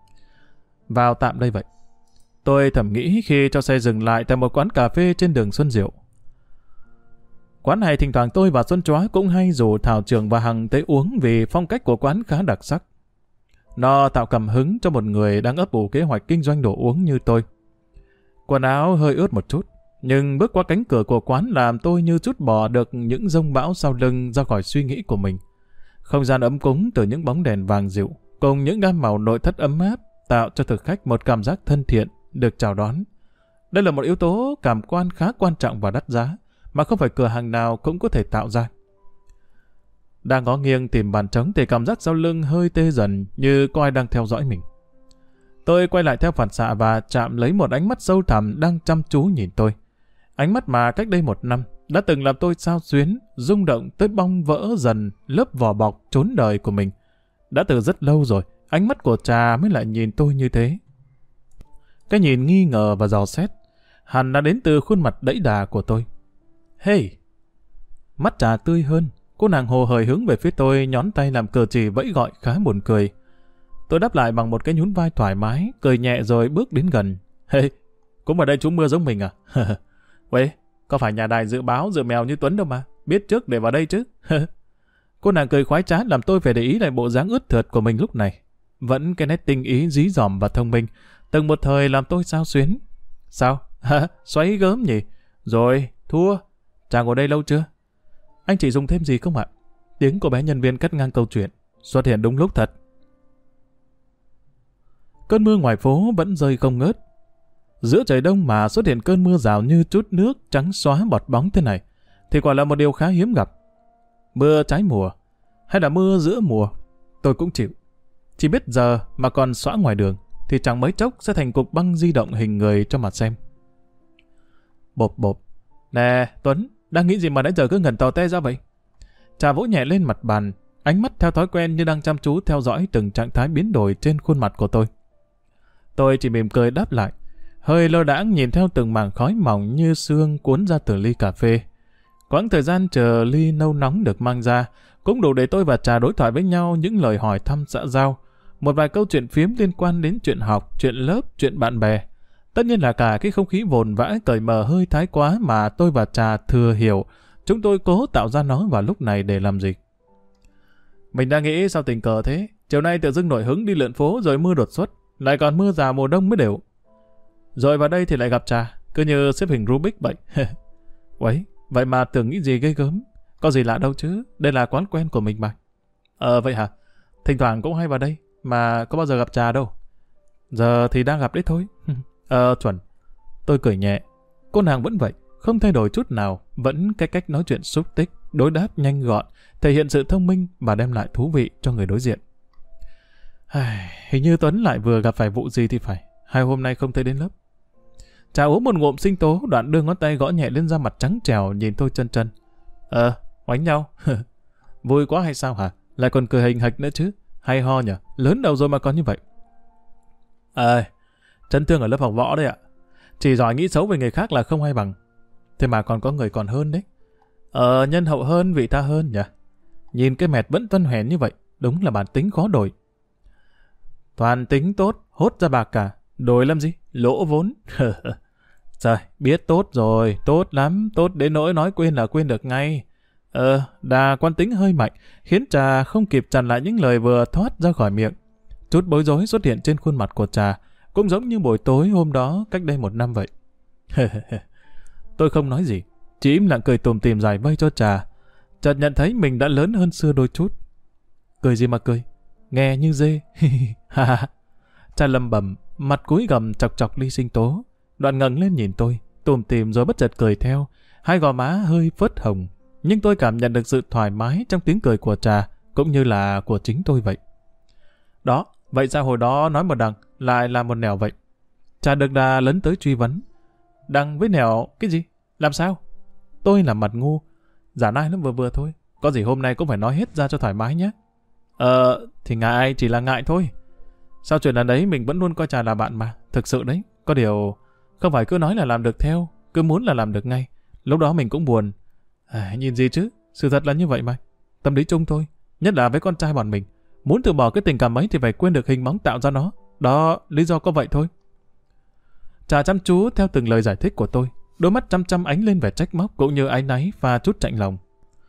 Vào tạm đây vậy. Tôi thầm nghĩ khi cho xe dừng lại tại một quán cà phê trên đường Xuân Diệu. Quán này thỉnh thoảng tôi và Xuân Chóa cũng hay rủ Thảo Trường và Hằng tới uống vì phong cách của quán khá đặc sắc. Nó tạo cảm hứng cho một người đang ấp ủ kế hoạch kinh doanh đồ uống như tôi. Quần áo hơi ướt một chút, nhưng bước qua cánh cửa của quán làm tôi như trút bỏ được những dông bão sau lưng ra khỏi suy nghĩ của mình. Không gian ấm cúng từ những bóng đèn vàng dịu, cùng những gam màu nội thất ấm áp, tạo cho thực khách một cảm giác thân thiện, được chào đón. Đây là một yếu tố cảm quan khá quan trọng và đắt giá, mà không phải cửa hàng nào cũng có thể tạo ra. Đang ngó nghiêng tìm bàn trống thì cảm giác sau lưng hơi tê dần như có ai đang theo dõi mình. Tôi quay lại theo phản xạ và chạm lấy một ánh mắt sâu thẳm đang chăm chú nhìn tôi. Ánh mắt mà cách đây 1 năm đã từng làm tôi xao xuyến, rung động tới bong vỡ dần lớp vỏ bọc trốn đời của mình. Đã từ rất lâu rồi, ánh mắt của Trà mới lại nhìn tôi như thế. Cái nhìn nghi ngờ và dò xét, hẳn đã đến từ khuôn mặt đẫy đà của tôi. Hey! Mắt Trà tươi hơn, cô nàng hồ hởi hướng về phía tôi, nhón tay làm cờ chỉ vẫy gọi khá buồn cười. Tôi đáp lại bằng một cái nhún vai thoải mái, cười nhẹ rồi bước đến gần. Hey! Cũng ở đây trú mưa giống mình à?喂, có phải nhà đài dự báo dự mèo như Tuấn đâu mà, biết trước để vào đây chứ. Cô nàng cười khoái trá làm tôi phải để ý lại bộ dáng ướt thượt của mình lúc này. Vẫn cái nét tinh ý dí dỏm và thông minh, từng một thời làm tôi xao xuyến. Sao? Xoáy gớm nhỉ? Rồi, thua. Chàng ngồi đây lâu chưa? Anh chị dùng thêm gì không ạ? Tiếng cô bé nhân viên cắt ngang câu chuyện, xuất hiện đúng lúc thật. Cơn mưa ngoài phố vẫn rơi không ngớt. Giữa trời đông mà xuất hiện cơn mưa rào như chút nước trắng xóa bọt bóng thế này, thì quả là một điều khá hiếm gặp. Mưa trái mùa, hay là mưa giữa mùa, tôi cũng chịu. Chỉ biết giờ mà còn xõa ngoài đường, thì chẳng mấy chốc sẽ thành cục băng di động hình người cho mặt xem. Bộp bộp. Nè, Tuấn, đang nghĩ gì mà nãy giờ cứ ngẩn tò te ra vậy? Trà vỗ nhẹ lên mặt bàn, ánh mắt theo thói quen như đang chăm chú theo dõi từng trạng thái biến đổi trên khuôn mặt của tôi. Tôi chỉ mỉm cười đáp lại, hơi lơ đãng nhìn theo từng mảng khói mỏng như sương cuốn ra từ ly cà phê. Quãng thời gian chờ ly nâu nóng được mang ra, cũng đủ để tôi và Trà đối thoại với nhau những lời hỏi thăm xã giao, một vài câu chuyện phiếm liên quan đến chuyện học, chuyện lớp, chuyện bạn bè. Tất nhiên là cả cái không khí vồn vã cởi mở hơi thái quá mà tôi và Trà thừa hiểu, chúng tôi cố tạo ra nó vào lúc này để làm gì. Mình đang nghĩ sao tình cờ thế, chiều nay tự dưng nổi hứng đi lượn phố rồi mưa đột xuất, lại còn mưa rào mùa đông mới đều. Rồi vào đây thì lại gặp Trà, cứ như xếp hình Rubik vậy. Uấy, vậy mà tưởng nghĩ gì ghê gớm, có gì lạ đâu chứ, đây là quán quen của mình mà. Vậy hả? Thỉnh thoảng cũng hay vào đây, mà có bao giờ gặp Trà đâu. Giờ thì đang gặp đấy thôi. Chuẩn. Tôi cười nhẹ. Cô nàng vẫn vậy, không thay đổi chút nào, vẫn cái cách nói chuyện xúc tích, đối đáp nhanh gọn, thể hiện sự thông minh và đem lại thú vị cho người đối diện. Hình như Tuấn lại vừa gặp phải vụ gì thì phải, 2 hôm nay không thấy đến lớp. Trà uống một ngụm sinh tố, đoạn đưa ngón tay gõ nhẹ lên da mặt trắng trẻo, nhìn tôi chân chân. Oánh nhau. Vui quá hay sao hả? Lại còn cười hình hạch nữa chứ. Hay ho nhỉ, lớn đầu rồi mà còn như vậy. Chấn thương ở lớp học võ đấy ạ. Chỉ giỏi nghĩ xấu về người khác là không hay bằng. Thế mà còn có người còn hơn đấy. Nhân hậu hơn, vị tha hơn nhỉ. Nhìn cái mẹt vẫn tuân hoèn như vậy, đúng là bản tính khó đổi. Toàn tính tốt, hốt ra bạc cả. Đổi làm gì? Lỗ vốn. Trời, biết tốt rồi, tốt lắm, tốt đến nỗi nói quên là quên được ngay. Đà quan tính hơi mạnh, khiến Trà không kịp chặn lại những lời vừa thoát ra khỏi miệng. Chút bối rối xuất hiện trên khuôn mặt của Trà, cũng giống như buổi tối hôm đó cách đây 1 năm vậy. Tôi không nói gì, chỉ im lặng cười tủm tỉm giải vây cho Trà. Chợt nhận thấy mình đã lớn hơn xưa đôi chút. Cười gì mà cười, nghe như dê. Trà lầm bầm, mặt cúi gằm chọc chọc ly sinh tố, đoạn ngẩng lên nhìn tôi, tủm tỉm rồi bất chợt cười theo, hai gò má hơi phớt hồng, nhưng tôi cảm nhận được sự thoải mái trong tiếng cười của Trà, cũng như là của chính tôi vậy. Đó, vậy sao hồi đó nói một đằng, lại là một nẻo vậy? Trà được Đà lấn tới truy vấn. Đằng với nẻo, cái gì? Làm sao? Tôi làm mặt ngu. Giả nai lắm vừa vừa thôi, có gì hôm nay cũng phải nói hết ra cho thoải mái nhé. Thì ngại, chỉ là ngại thôi. Sao chuyện lần đấy mình vẫn luôn coi Trà là bạn mà, thực sự đấy. Có điều, không phải cứ nói là làm được theo, cứ muốn là làm được ngay. Lúc đó mình cũng buồn. Nhìn gì chứ, sự thật là như vậy mà. Tâm lý chung thôi, nhất là với con trai bọn mình. Muốn từ bỏ cái tình cảm ấy thì phải quên được hình bóng tạo ra nó. Đó, lý do có vậy thôi. Trà chăm chú theo từng lời giải thích của tôi, đôi mắt chăm chăm ánh lên vẻ trách móc cũng như áy náy pha chút chạnh lòng.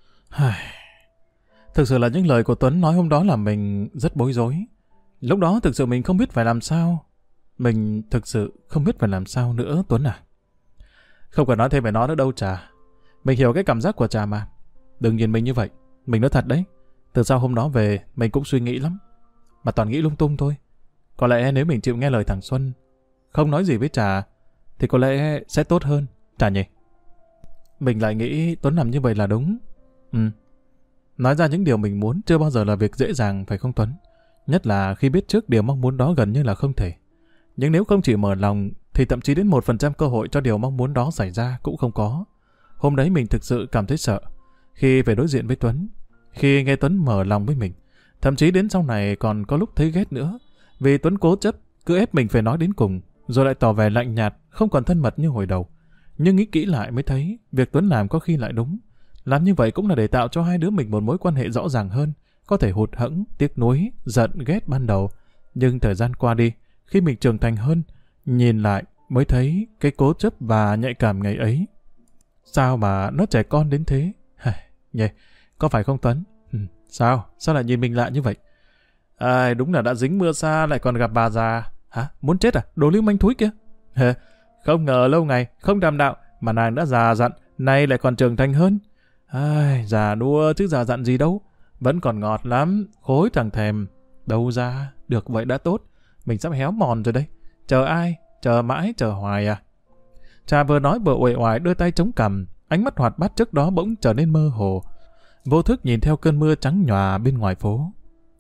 Thực sự là những lời của Tuấn nói hôm đó làm mình rất bối rối. Lúc đó thực sự mình không biết phải làm sao. Mình thực sự không biết phải làm sao nữa, Tuấn à. Không cần nói thêm về nó nữa đâu Trà. Mình hiểu cái cảm giác của Trà mà. Đừng nhìn mình như vậy. Mình nói thật đấy. Từ sau hôm đó về, mình cũng suy nghĩ lắm. Mà toàn nghĩ lung tung thôi. Có lẽ nếu mình chịu nghe lời thằng Xuân, không nói gì với Trà, thì có lẽ sẽ tốt hơn, Trà nhỉ? Mình lại nghĩ Tuấn làm như vậy là đúng. Nói ra những điều mình muốn chưa bao giờ là việc dễ dàng, phải không Tuấn? Nhất là khi biết trước điều mong muốn đó gần như là không thể. Nhưng nếu không chỉ mở lòng, thì thậm chí đến 1% cơ hội cho điều mong muốn đó xảy ra cũng không có. Hôm đấy mình thực sự cảm thấy sợ. Khi phải đối diện với Tuấn, khi nghe Tuấn mở lòng với mình, Thậm chí đến sau này còn có lúc thấy ghét nữa. Vì Tuấn cố chấp, cứ ép mình phải nói đến cùng, rồi lại tỏ vẻ lạnh nhạt, không còn thân mật như hồi đầu. Nhưng nghĩ kỹ lại mới thấy, việc Tuấn làm có khi lại đúng. Làm như vậy cũng là để tạo cho hai đứa mình một mối quan hệ rõ ràng hơn, có thể hụt hẫng, tiếc nuối, giận, ghét ban đầu. Nhưng thời gian qua đi, khi mình trưởng thành hơn, nhìn lại mới thấy cái cố chấp và nhạy cảm ngày ấy. Sao mà nó trẻ con đến thế? Nhỉ, có phải không Tuấn? Sao lại nhìn mình lạ như vậy? Đúng là đã dính mưa xa lại còn gặp bà già. Hả? Muốn chết à? Đồ lưu manh thúi kia. Không ngờ lâu ngày không đàm đạo mà nàng đã già dặn, nay lại còn trưởng thành hơn. Già nua chứ già dặn gì đâu. Vẫn còn ngọt lắm, khối thằng thèm. Đâu ra, được vậy đã tốt. Mình sắp héo mòn rồi đây. Chờ ai? Chờ mãi, chờ hoài à? Trà vừa nói vừa uể oải đưa tay chống cằm, ánh mắt hoạt bát trước đó bỗng trở nên mơ hồ. Vô thức nhìn theo cơn mưa trắng nhòa bên ngoài phố.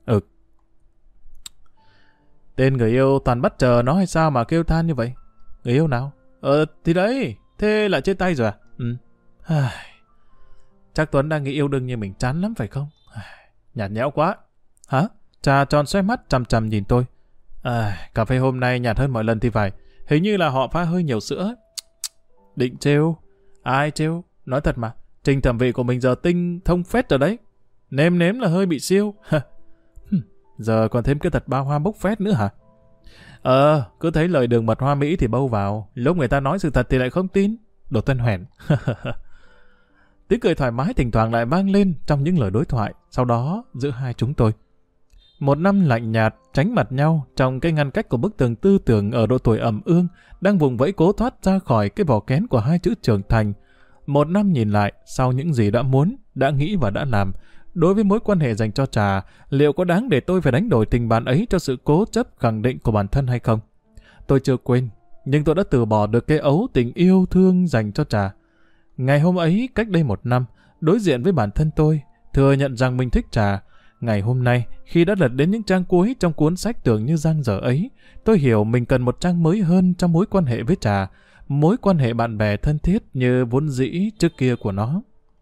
Tên người yêu toàn bắt chờ nó hay sao mà kêu than như vậy? Người yêu nào? Thì đấy, thế là chia tay rồi à? Chắc Tuấn đang nghĩ yêu đương như mình chán lắm phải không? Nhạt nhẽo quá. Hả? Trà tròn xoay mắt chằm chằm nhìn tôi. Cà phê hôm nay nhạt hơn mọi lần thì phải. Hình như là họ pha hơi nhiều sữa. Định trêu? Ai trêu? Nói thật mà, trình thẩm vị của mình giờ tinh thông phết rồi đấy. Nêm nếm là hơi bị siêu. Giờ còn thêm cái tật ba hoa bốc phét nữa hả? Cứ thấy lời đường mật hoa mỹ thì bâu vào. Lúc người ta nói sự thật thì lại không tin. Đồ tên hoẻn. Tiếng cười thoải mái thỉnh thoảng lại vang lên trong những lời đối thoại. Sau đó giữa hai chúng tôi. Một năm lạnh nhạt, tránh mặt nhau trong cái ngăn cách của bức tường tư tưởng ở độ tuổi ẩm ương, đang vùng vẫy cố thoát ra khỏi cái vỏ kén của hai chữ trưởng thành. Một năm nhìn lại, sau những gì đã muốn, đã nghĩ và đã làm, đối với mối quan hệ dành cho Trà, liệu có đáng để tôi phải đánh đổi tình bạn ấy cho sự cố chấp khẳng định của bản thân hay không? Tôi chưa quên, nhưng tôi đã từ bỏ được cái ấu tình yêu thương dành cho Trà. Ngày hôm ấy, cách đây một năm, đối diện với bản thân tôi, thừa nhận rằng mình thích Trà. Ngày hôm nay, khi đã lật đến những trang cuối trong cuốn sách tưởng như dang dở ấy, tôi hiểu mình cần một trang mới hơn trong mối quan hệ với Trà, mối quan hệ bạn bè thân thiết như vốn dĩ trước kia của nó.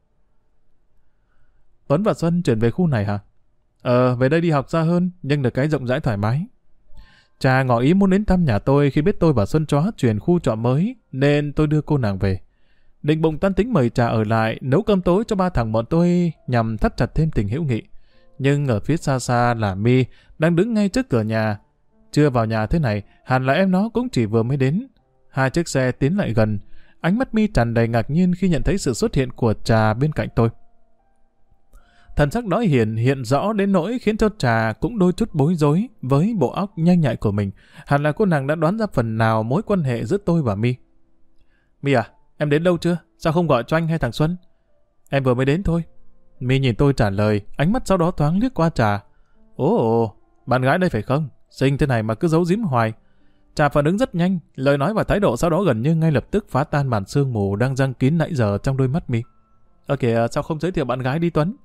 Tuấn và Xuân chuyển về khu này hả? Về đây đi học xa hơn, nhưng được cái rộng rãi thoải mái. Trà ngỏ ý muốn đến thăm nhà tôi khi biết tôi và Xuân Chó chuyển khu trọ mới, nên tôi đưa cô nàng về. Định bụng toan tính mời Trà ở lại, nấu cơm tối cho ba thằng bọn tôi nhằm thắt chặt thêm tình hữu nghị. Nhưng ở phía xa xa là My đang đứng ngay trước cửa nhà. Chưa vào nhà thế này, hẳn là em nó cũng chỉ vừa mới đến. Hai chiếc xe tiến lại gần. Ánh mắt My tràn đầy ngạc nhiên khi nhận thấy sự xuất hiện của Trà bên cạnh tôi. Thần sắc đó hiện rõ đến nỗi khiến cho Trà cũng đôi chút bối rối với bộ óc nhanh nhạy của mình. Hẳn là cô nàng đã đoán ra phần nào mối quan hệ giữa tôi và My. My à, em đến đâu chưa? Sao không gọi cho anh hay thằng Xuân? Em vừa mới đến thôi. My nhìn tôi trả lời, ánh mắt sau đó thoáng liếc qua Trà. Ồ, bạn gái đây phải không? Xinh thế này mà cứ giấu giếm hoài. Trà phản ứng rất nhanh, lời nói và thái độ sau đó gần như ngay lập tức phá tan màn sương mù đang giăng kín nãy giờ trong đôi mắt My. Kìa, sao không giới thiệu bạn gái đi Tuấn?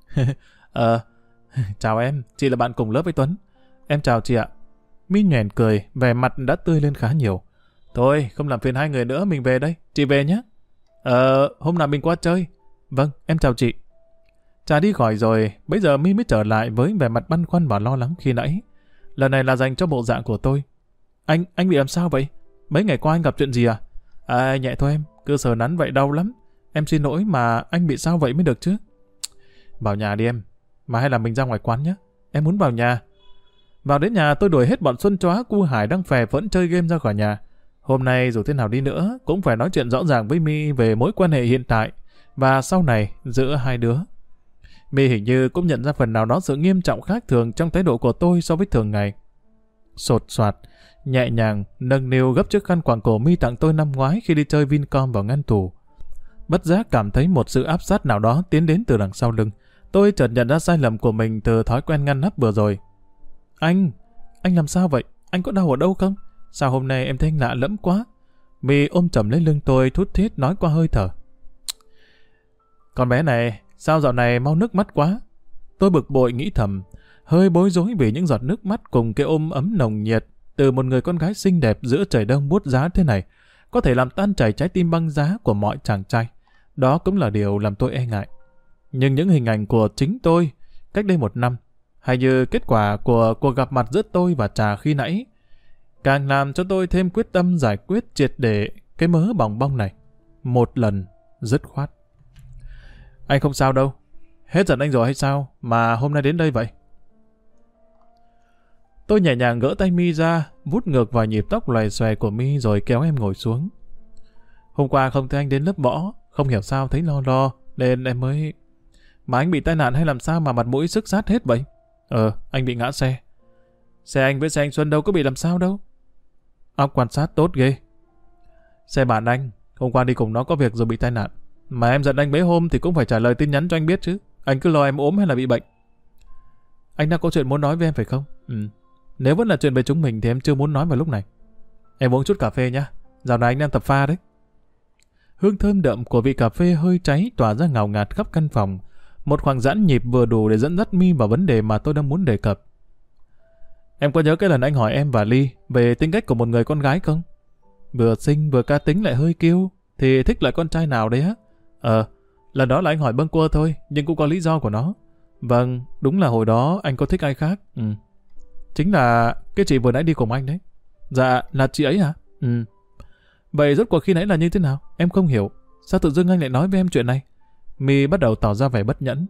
Chào em, chị là bạn cùng lớp với Tuấn. Em chào chị ạ. My nhoẻn cười, vẻ mặt đã tươi lên khá nhiều. Thôi, không làm phiền hai người nữa, mình về đây. Chị về nhé. Hôm nào mình qua chơi. Vâng, em chào chị. Trà đi khỏi rồi, bây giờ My mới trở lại với vẻ mặt băn khoăn và lo lắng khi nãy. Lần này là dành cho bộ dạng của tôi. Anh bị làm sao vậy? Mấy ngày qua anh gặp chuyện gì à? Nhẹ thôi em, cứ sờ nắn vậy đau lắm. Em xin lỗi mà anh bị sao vậy mới được chứ? Vào nhà đi em. Mà hay là mình ra ngoài quán nhé. Em muốn vào nhà. Vào đến nhà tôi đuổi hết bọn Xuân Chóa cu Hải đang phè phẫn chơi game ra khỏi nhà. Hôm nay dù thế nào đi nữa cũng phải nói chuyện rõ ràng với My về mối quan hệ hiện tại và sau này giữa hai đứa. My hình như cũng nhận ra phần nào đó sự nghiêm trọng khác thường trong thái độ của tôi so với thường ngày. Sột soạt, nhẹ nhàng, nâng niu gấp chiếc khăn quàng cổ My tặng tôi năm ngoái khi đi chơi Vincom vào ngăn tủ. Bất giác cảm thấy một sự áp sát nào đó tiến đến từ đằng sau lưng. Tôi chợt nhận ra sai lầm của mình từ thói quen ngăn nắp vừa rồi. Anh làm sao vậy? Anh có đau ở đâu không? Sao hôm nay em thấy anh lạ lẫm quá? My ôm chầm lấy lưng tôi thút thít nói qua hơi thở. Con bé này, sao dạo này mau nước mắt quá? Tôi bực bội nghĩ thầm, hơi bối rối vì những giọt nước mắt cùng cái ôm ấm nồng nhiệt từ một người con gái xinh đẹp giữa trời đông buốt giá thế này có thể làm tan chảy trái tim băng giá của mọi chàng trai. Đó cũng là điều làm tôi e ngại. Nhưng những hình ảnh của chính tôi cách đây một năm, hay như kết quả của cuộc gặp mặt giữa tôi và Trà khi nãy, càng làm cho tôi thêm quyết tâm giải quyết triệt để cái mớ bòng bong này. Một lần, dứt khoát. Anh không sao đâu. Hết giận anh rồi hay sao mà hôm nay đến đây vậy? Tôi nhẹ nhàng gỡ tay My ra, vút ngược vào nhịp tóc lòe xòe của My rồi kéo em ngồi xuống. Hôm qua không thấy anh đến lớp võ, không hiểu sao thấy lo lo, nên em mới... Mà anh bị tai nạn hay làm sao mà mặt mũi xức xát hết vậy? Anh bị ngã xe. Xe anh với xe anh Xuân đâu có bị làm sao đâu. Óc quan sát tốt ghê. Xe bạn anh, hôm qua đi cùng nó có việc rồi bị tai nạn. Mà em giận anh mấy hôm thì cũng phải trả lời tin nhắn cho anh biết chứ. Anh cứ lo em ốm hay là bị bệnh. Anh đang có chuyện muốn nói với em phải không? Nếu vẫn là chuyện về chúng mình thì em chưa muốn nói vào lúc này. Em uống chút cà phê nhá. Dạo này anh đang tập pha đấy. Hương thơm đậm của vị cà phê hơi cháy tỏa ra ngào ngạt khắp căn phòng. Một khoảng giãn nhịp vừa đủ để dẫn dắt My vào vấn đề mà tôi đang muốn đề cập. Em có nhớ cái lần anh hỏi em và Ly về tính cách của một người con gái không? Vừa xinh vừa cá tính lại hơi kiêu, thì thích lại con trai nào đấy á? Lần đó là anh hỏi bâng quơ thôi, nhưng cũng có lý do của nó. Vâng, đúng là hồi đó anh có thích ai khác. Chính là cái chị vừa nãy đi cùng anh đấy. Dạ, là chị ấy hả? Vậy rốt cuộc khi nãy là như thế nào? Em không hiểu. Sao tự dưng anh lại nói với em chuyện này? My bắt đầu tỏ ra vẻ bất nhẫn.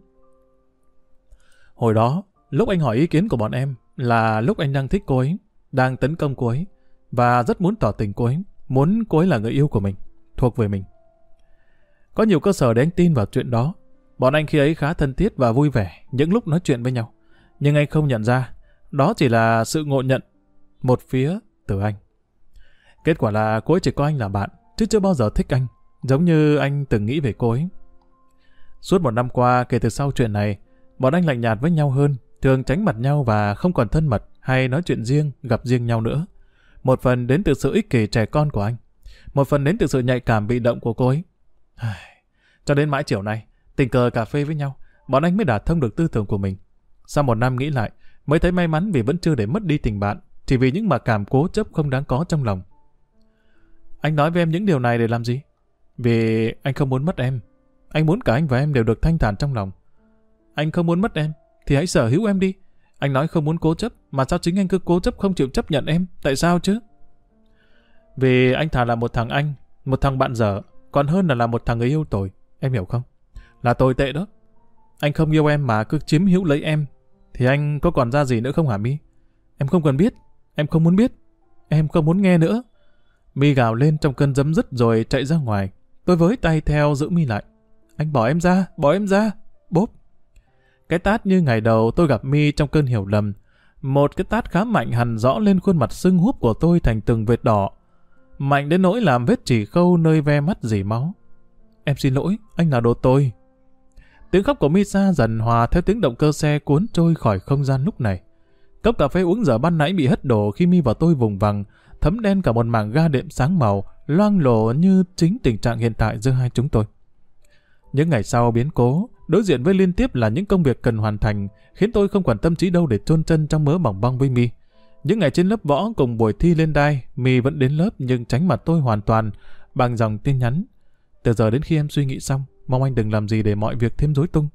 Hồi đó, lúc anh hỏi ý kiến của bọn em là lúc anh đang thích cô ấy, đang tấn công cô ấy, và rất muốn tỏ tình cô ấy, muốn cô ấy là người yêu của mình, thuộc về mình. Có nhiều cơ sở để anh tin vào chuyện đó. Bọn anh khi ấy khá thân thiết và vui vẻ những lúc nói chuyện với nhau. Nhưng anh không nhận ra, đó chỉ là sự ngộ nhận một phía từ anh. Kết quả là cô ấy chỉ coi anh là bạn, chứ chưa bao giờ thích anh, giống như anh từng nghĩ về cô ấy. Suốt một năm qua kể từ sau chuyện này, bọn anh lạnh nhạt với nhau hơn, thường tránh mặt nhau và không còn thân mật hay nói chuyện riêng, gặp riêng nhau nữa. Một phần đến từ sự ích kỷ trẻ con của anh, một phần đến từ sự nhạy cảm bị động của cô ấy. Cho đến mãi chiều nay, tình cờ cà phê với nhau, bọn anh mới đả thông được tư tưởng của mình. Sau một năm nghĩ lại, mới thấy may mắn vì vẫn chưa để mất đi tình bạn, chỉ vì những mặc cảm cố chấp không đáng có trong lòng. Anh nói với em những điều này để làm gì? Vì anh không muốn mất em. Anh muốn cả anh và em đều được thanh thản trong lòng. Anh không muốn mất em, thì hãy sở hữu em đi. Anh nói không muốn cố chấp, mà sao chính anh cứ cố chấp không chịu chấp nhận em? Tại sao chứ? Vì anh thà là một thằng anh, một thằng bạn dở, còn hơn là một thằng người yêu tồi. Em hiểu không? Là tồi tệ đó. Anh không yêu em mà cứ chiếm hữu lấy em, thì anh có còn ra gì nữa không hả My? Em không cần biết. Em không muốn biết. Em không muốn nghe nữa. My gào lên trong cơn giấm dứt rồi chạy ra ngoài. Tôi với tay theo giữ My lại. Anh bỏ em ra, bỏ em ra. Bốp. Cái tát như ngày đầu tôi gặp My trong cơn hiểu lầm. Một cái tát khá mạnh hằn rõ lên khuôn mặt sưng húp của tôi thành từng vệt đỏ. Mạnh đến nỗi làm vết chỉ khâu nơi ve mắt rỉ máu. Em xin lỗi, anh là đồ tồi. Tiếng khóc của My xa dần hòa theo tiếng động cơ xe cuốn trôi khỏi không gian lúc này. Cốc cà phê uống giờ ban nãy bị hất đổ khi My và tôi vùng vằng, thấm đen cả một mảng ga đệm sáng màu, loang lổ như chính tình trạng hiện tại giữa hai chúng tôi. Những ngày sau biến cố, đối diện với liên tiếp là những công việc cần hoàn thành, khiến tôi không còn tâm trí đâu để chôn chân trong mớ bòng bong với My. Những ngày trên lớp võ cùng buổi thi lên đai, My vẫn đến lớp nhưng tránh mặt tôi hoàn toàn bằng dòng tin nhắn. Từ giờ đến khi em suy nghĩ xong, mong anh đừng làm gì để mọi việc thêm rối tung.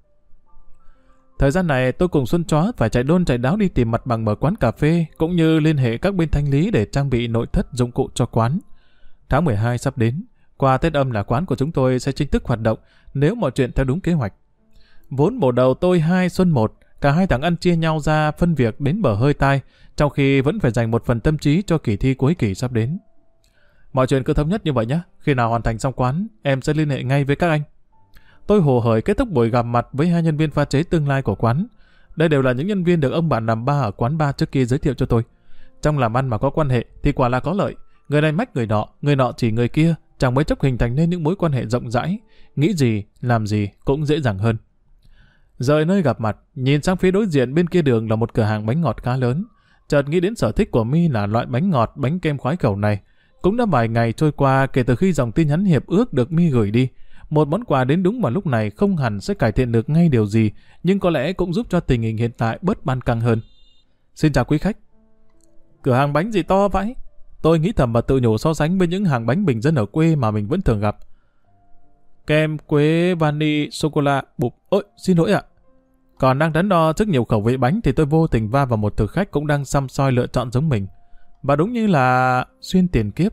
Thời gian này tôi cùng Xuân Chó phải chạy đôn chạy đáo đi tìm mặt bằng mở quán cà phê, cũng như liên hệ các bên thanh lý để trang bị nội thất dụng cụ cho quán. Tháng 12 sắp đến, qua Tết Âm là quán của chúng tôi sẽ chính thức hoạt động nếu mọi chuyện theo đúng kế hoạch. Vốn bổ đầu tôi 2 Xuân 1, cả hai thằng ăn chia nhau ra phân việc đến bở hơi tai, trong khi vẫn phải dành một phần tâm trí cho kỳ thi cuối kỳ sắp đến. Mọi chuyện cứ thống nhất như vậy nhé, khi nào hoàn thành xong quán, em sẽ liên hệ ngay với các anh. Tôi hồ hởi kết thúc buổi gặp mặt với hai nhân viên pha chế tương lai của quán. Đây đều là những nhân viên được ông bạn làm bar ở quán bar trước kia giới thiệu cho tôi. Trong làm ăn mà có quan hệ thì quả là có lợi. Người này mách người nọ chỉ người kia, chẳng mấy chốc hình thành nên những mối quan hệ rộng rãi. Nghĩ gì, làm gì cũng dễ dàng hơn. Rời nơi gặp mặt, nhìn sang phía đối diện bên kia đường là một cửa hàng bánh ngọt khá lớn. Chợt nghĩ đến sở thích của My là loại bánh ngọt, bánh kem khoái khẩu này. Cũng đã vài ngày trôi qua kể từ khi dòng tin nhắn hiệp ước được My gửi đi. Một món quà đến đúng vào lúc này không hẳn sẽ cải thiện được ngay điều gì, nhưng có lẽ cũng giúp cho tình hình hiện tại bớt ban căng hơn. Xin chào quý khách. Cửa hàng bánh gì to vậy? Tôi nghĩ thầm và tự nhủ so sánh với những hàng bánh bình dân ở quê mà mình vẫn thường gặp. Kem, quế, vani, sô-cô-la, bụp. Ôi, xin lỗi ạ. Còn đang đắn đo trước nhiều khẩu vị bánh thì tôi vô tình va vào một thực khách cũng đang săm soi lựa chọn giống mình. Và đúng như là xuyên tiền kiếp.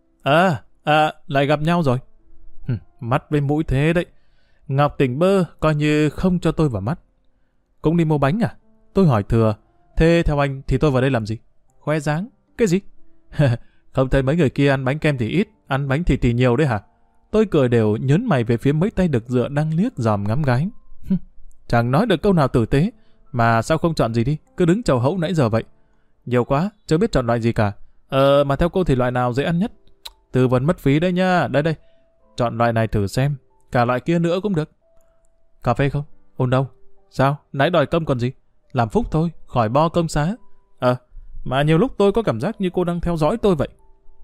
Lại gặp nhau rồi. Mắt với mũi thế đấy. Ngọc tỉnh bơ coi như không cho tôi vào mắt. Cũng đi mua bánh à? Tôi hỏi thừa. Thế theo anh thì tôi vào đây làm gì? Khoe dáng? Cái gì? Không thấy mấy người kia ăn bánh kem thì ít, ăn bánh thì nhiều đấy hả? Tôi cười đều nhớn mày về phía mấy tay đực dựa đang liếc dòm ngắm gái. Chẳng nói được câu nào tử tế, mà sao không chọn gì đi, cứ đứng chầu hẫu nãy giờ vậy. Nhiều quá, chưa biết chọn loại gì cả. Mà theo cô thì loại nào dễ ăn nhất? Tư vấn mất phí đấy nha, đây. Chọn loại này thử xem, cả loại kia nữa cũng được. Cà phê không? Ôn đâu? Sao? Nãy đòi cơm còn gì? Làm phúc thôi, khỏi bo cơm xá. Mà nhiều lúc tôi có cảm giác như cô đang theo dõi tôi vậy.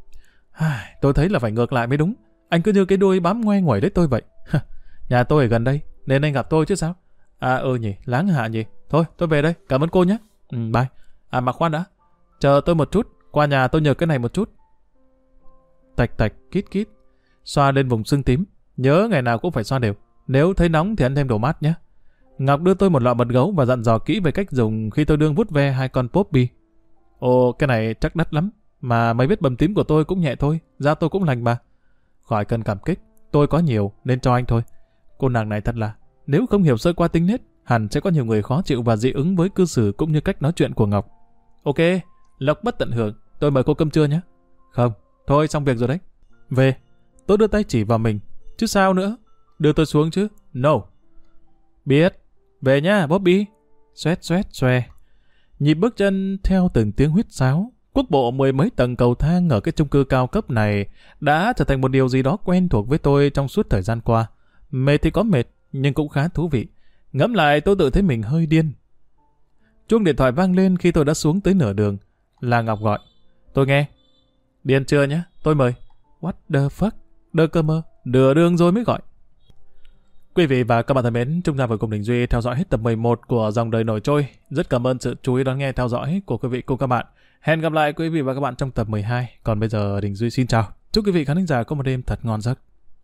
Tôi thấy là phải ngược lại mới đúng. Anh cứ như cái đuôi bám ngoe nguẩy đấy tôi vậy. Nhà tôi ở gần đây, nên anh gặp tôi chứ sao? Nhỉ, láng hạ nhỉ. Thôi, tôi về đây, cảm ơn cô nhé. Bye. Mà khoan đã. Chờ tôi một chút, qua nhà tôi nhờ cái này một chút. Tạch tạch, kít kít. Xoa lên vùng sưng tím. Nhớ ngày nào cũng phải xoa đều. Nếu thấy nóng thì ăn thêm đồ mát nhé. Ngọc đưa tôi một lọ mật gấu và dặn dò kỹ về cách dùng khi tôi đương vuốt ve 2 con Poppy. Cái này chắc đắt lắm. Mà mấy vết bầm tím của tôi cũng nhẹ thôi, da tôi cũng lành mà. Khỏi cần cảm kích, tôi có nhiều nên cho anh thôi. Cô nàng này thật là, nếu không hiểu sơ qua tính nết, hẳn sẽ có nhiều người khó chịu và dị ứng với cư xử cũng như cách nói chuyện của Ngọc. Ok, lộc bất tận hưởng, tôi mời cô cơm trưa nhé. Không, thôi xong việc rồi đấy. Về, tôi đưa tay chỉ vào mình, chứ sao nữa, đưa tôi xuống chứ. No. Biết, về nha Bobby. Xoét xoét xoe. Nhịp bước chân theo từng tiếng huýt sáo. Quốc bộ 10 mấy tầng cầu thang ở cái chung cư cao cấp này đã trở thành một điều gì đó quen thuộc với tôi trong suốt thời gian qua. Mệt thì có mệt, nhưng cũng khá thú vị. Ngẫm lại tôi tự thấy mình hơi điên. Chuông điện thoại vang lên khi tôi đã xuống tới nửa đường. Là Ngọc gọi. Tôi nghe. Điên chưa nhé, tôi mời. What the fuck? Đơ cơ mơ, nửa đường rồi mới gọi. Quý vị và các bạn thân mến, chúng ta vừa cùng Đình Duy theo dõi hết tập 11 của Dòng Đời Nổi Trôi. Rất cảm ơn sự chú ý đón nghe theo dõi của quý vị cùng các bạn. Hẹn gặp lại quý vị và các bạn trong tập 12. Còn bây giờ Đình Duy xin chào. Chúc quý vị khán thính giả có một đêm thật ngon giấc.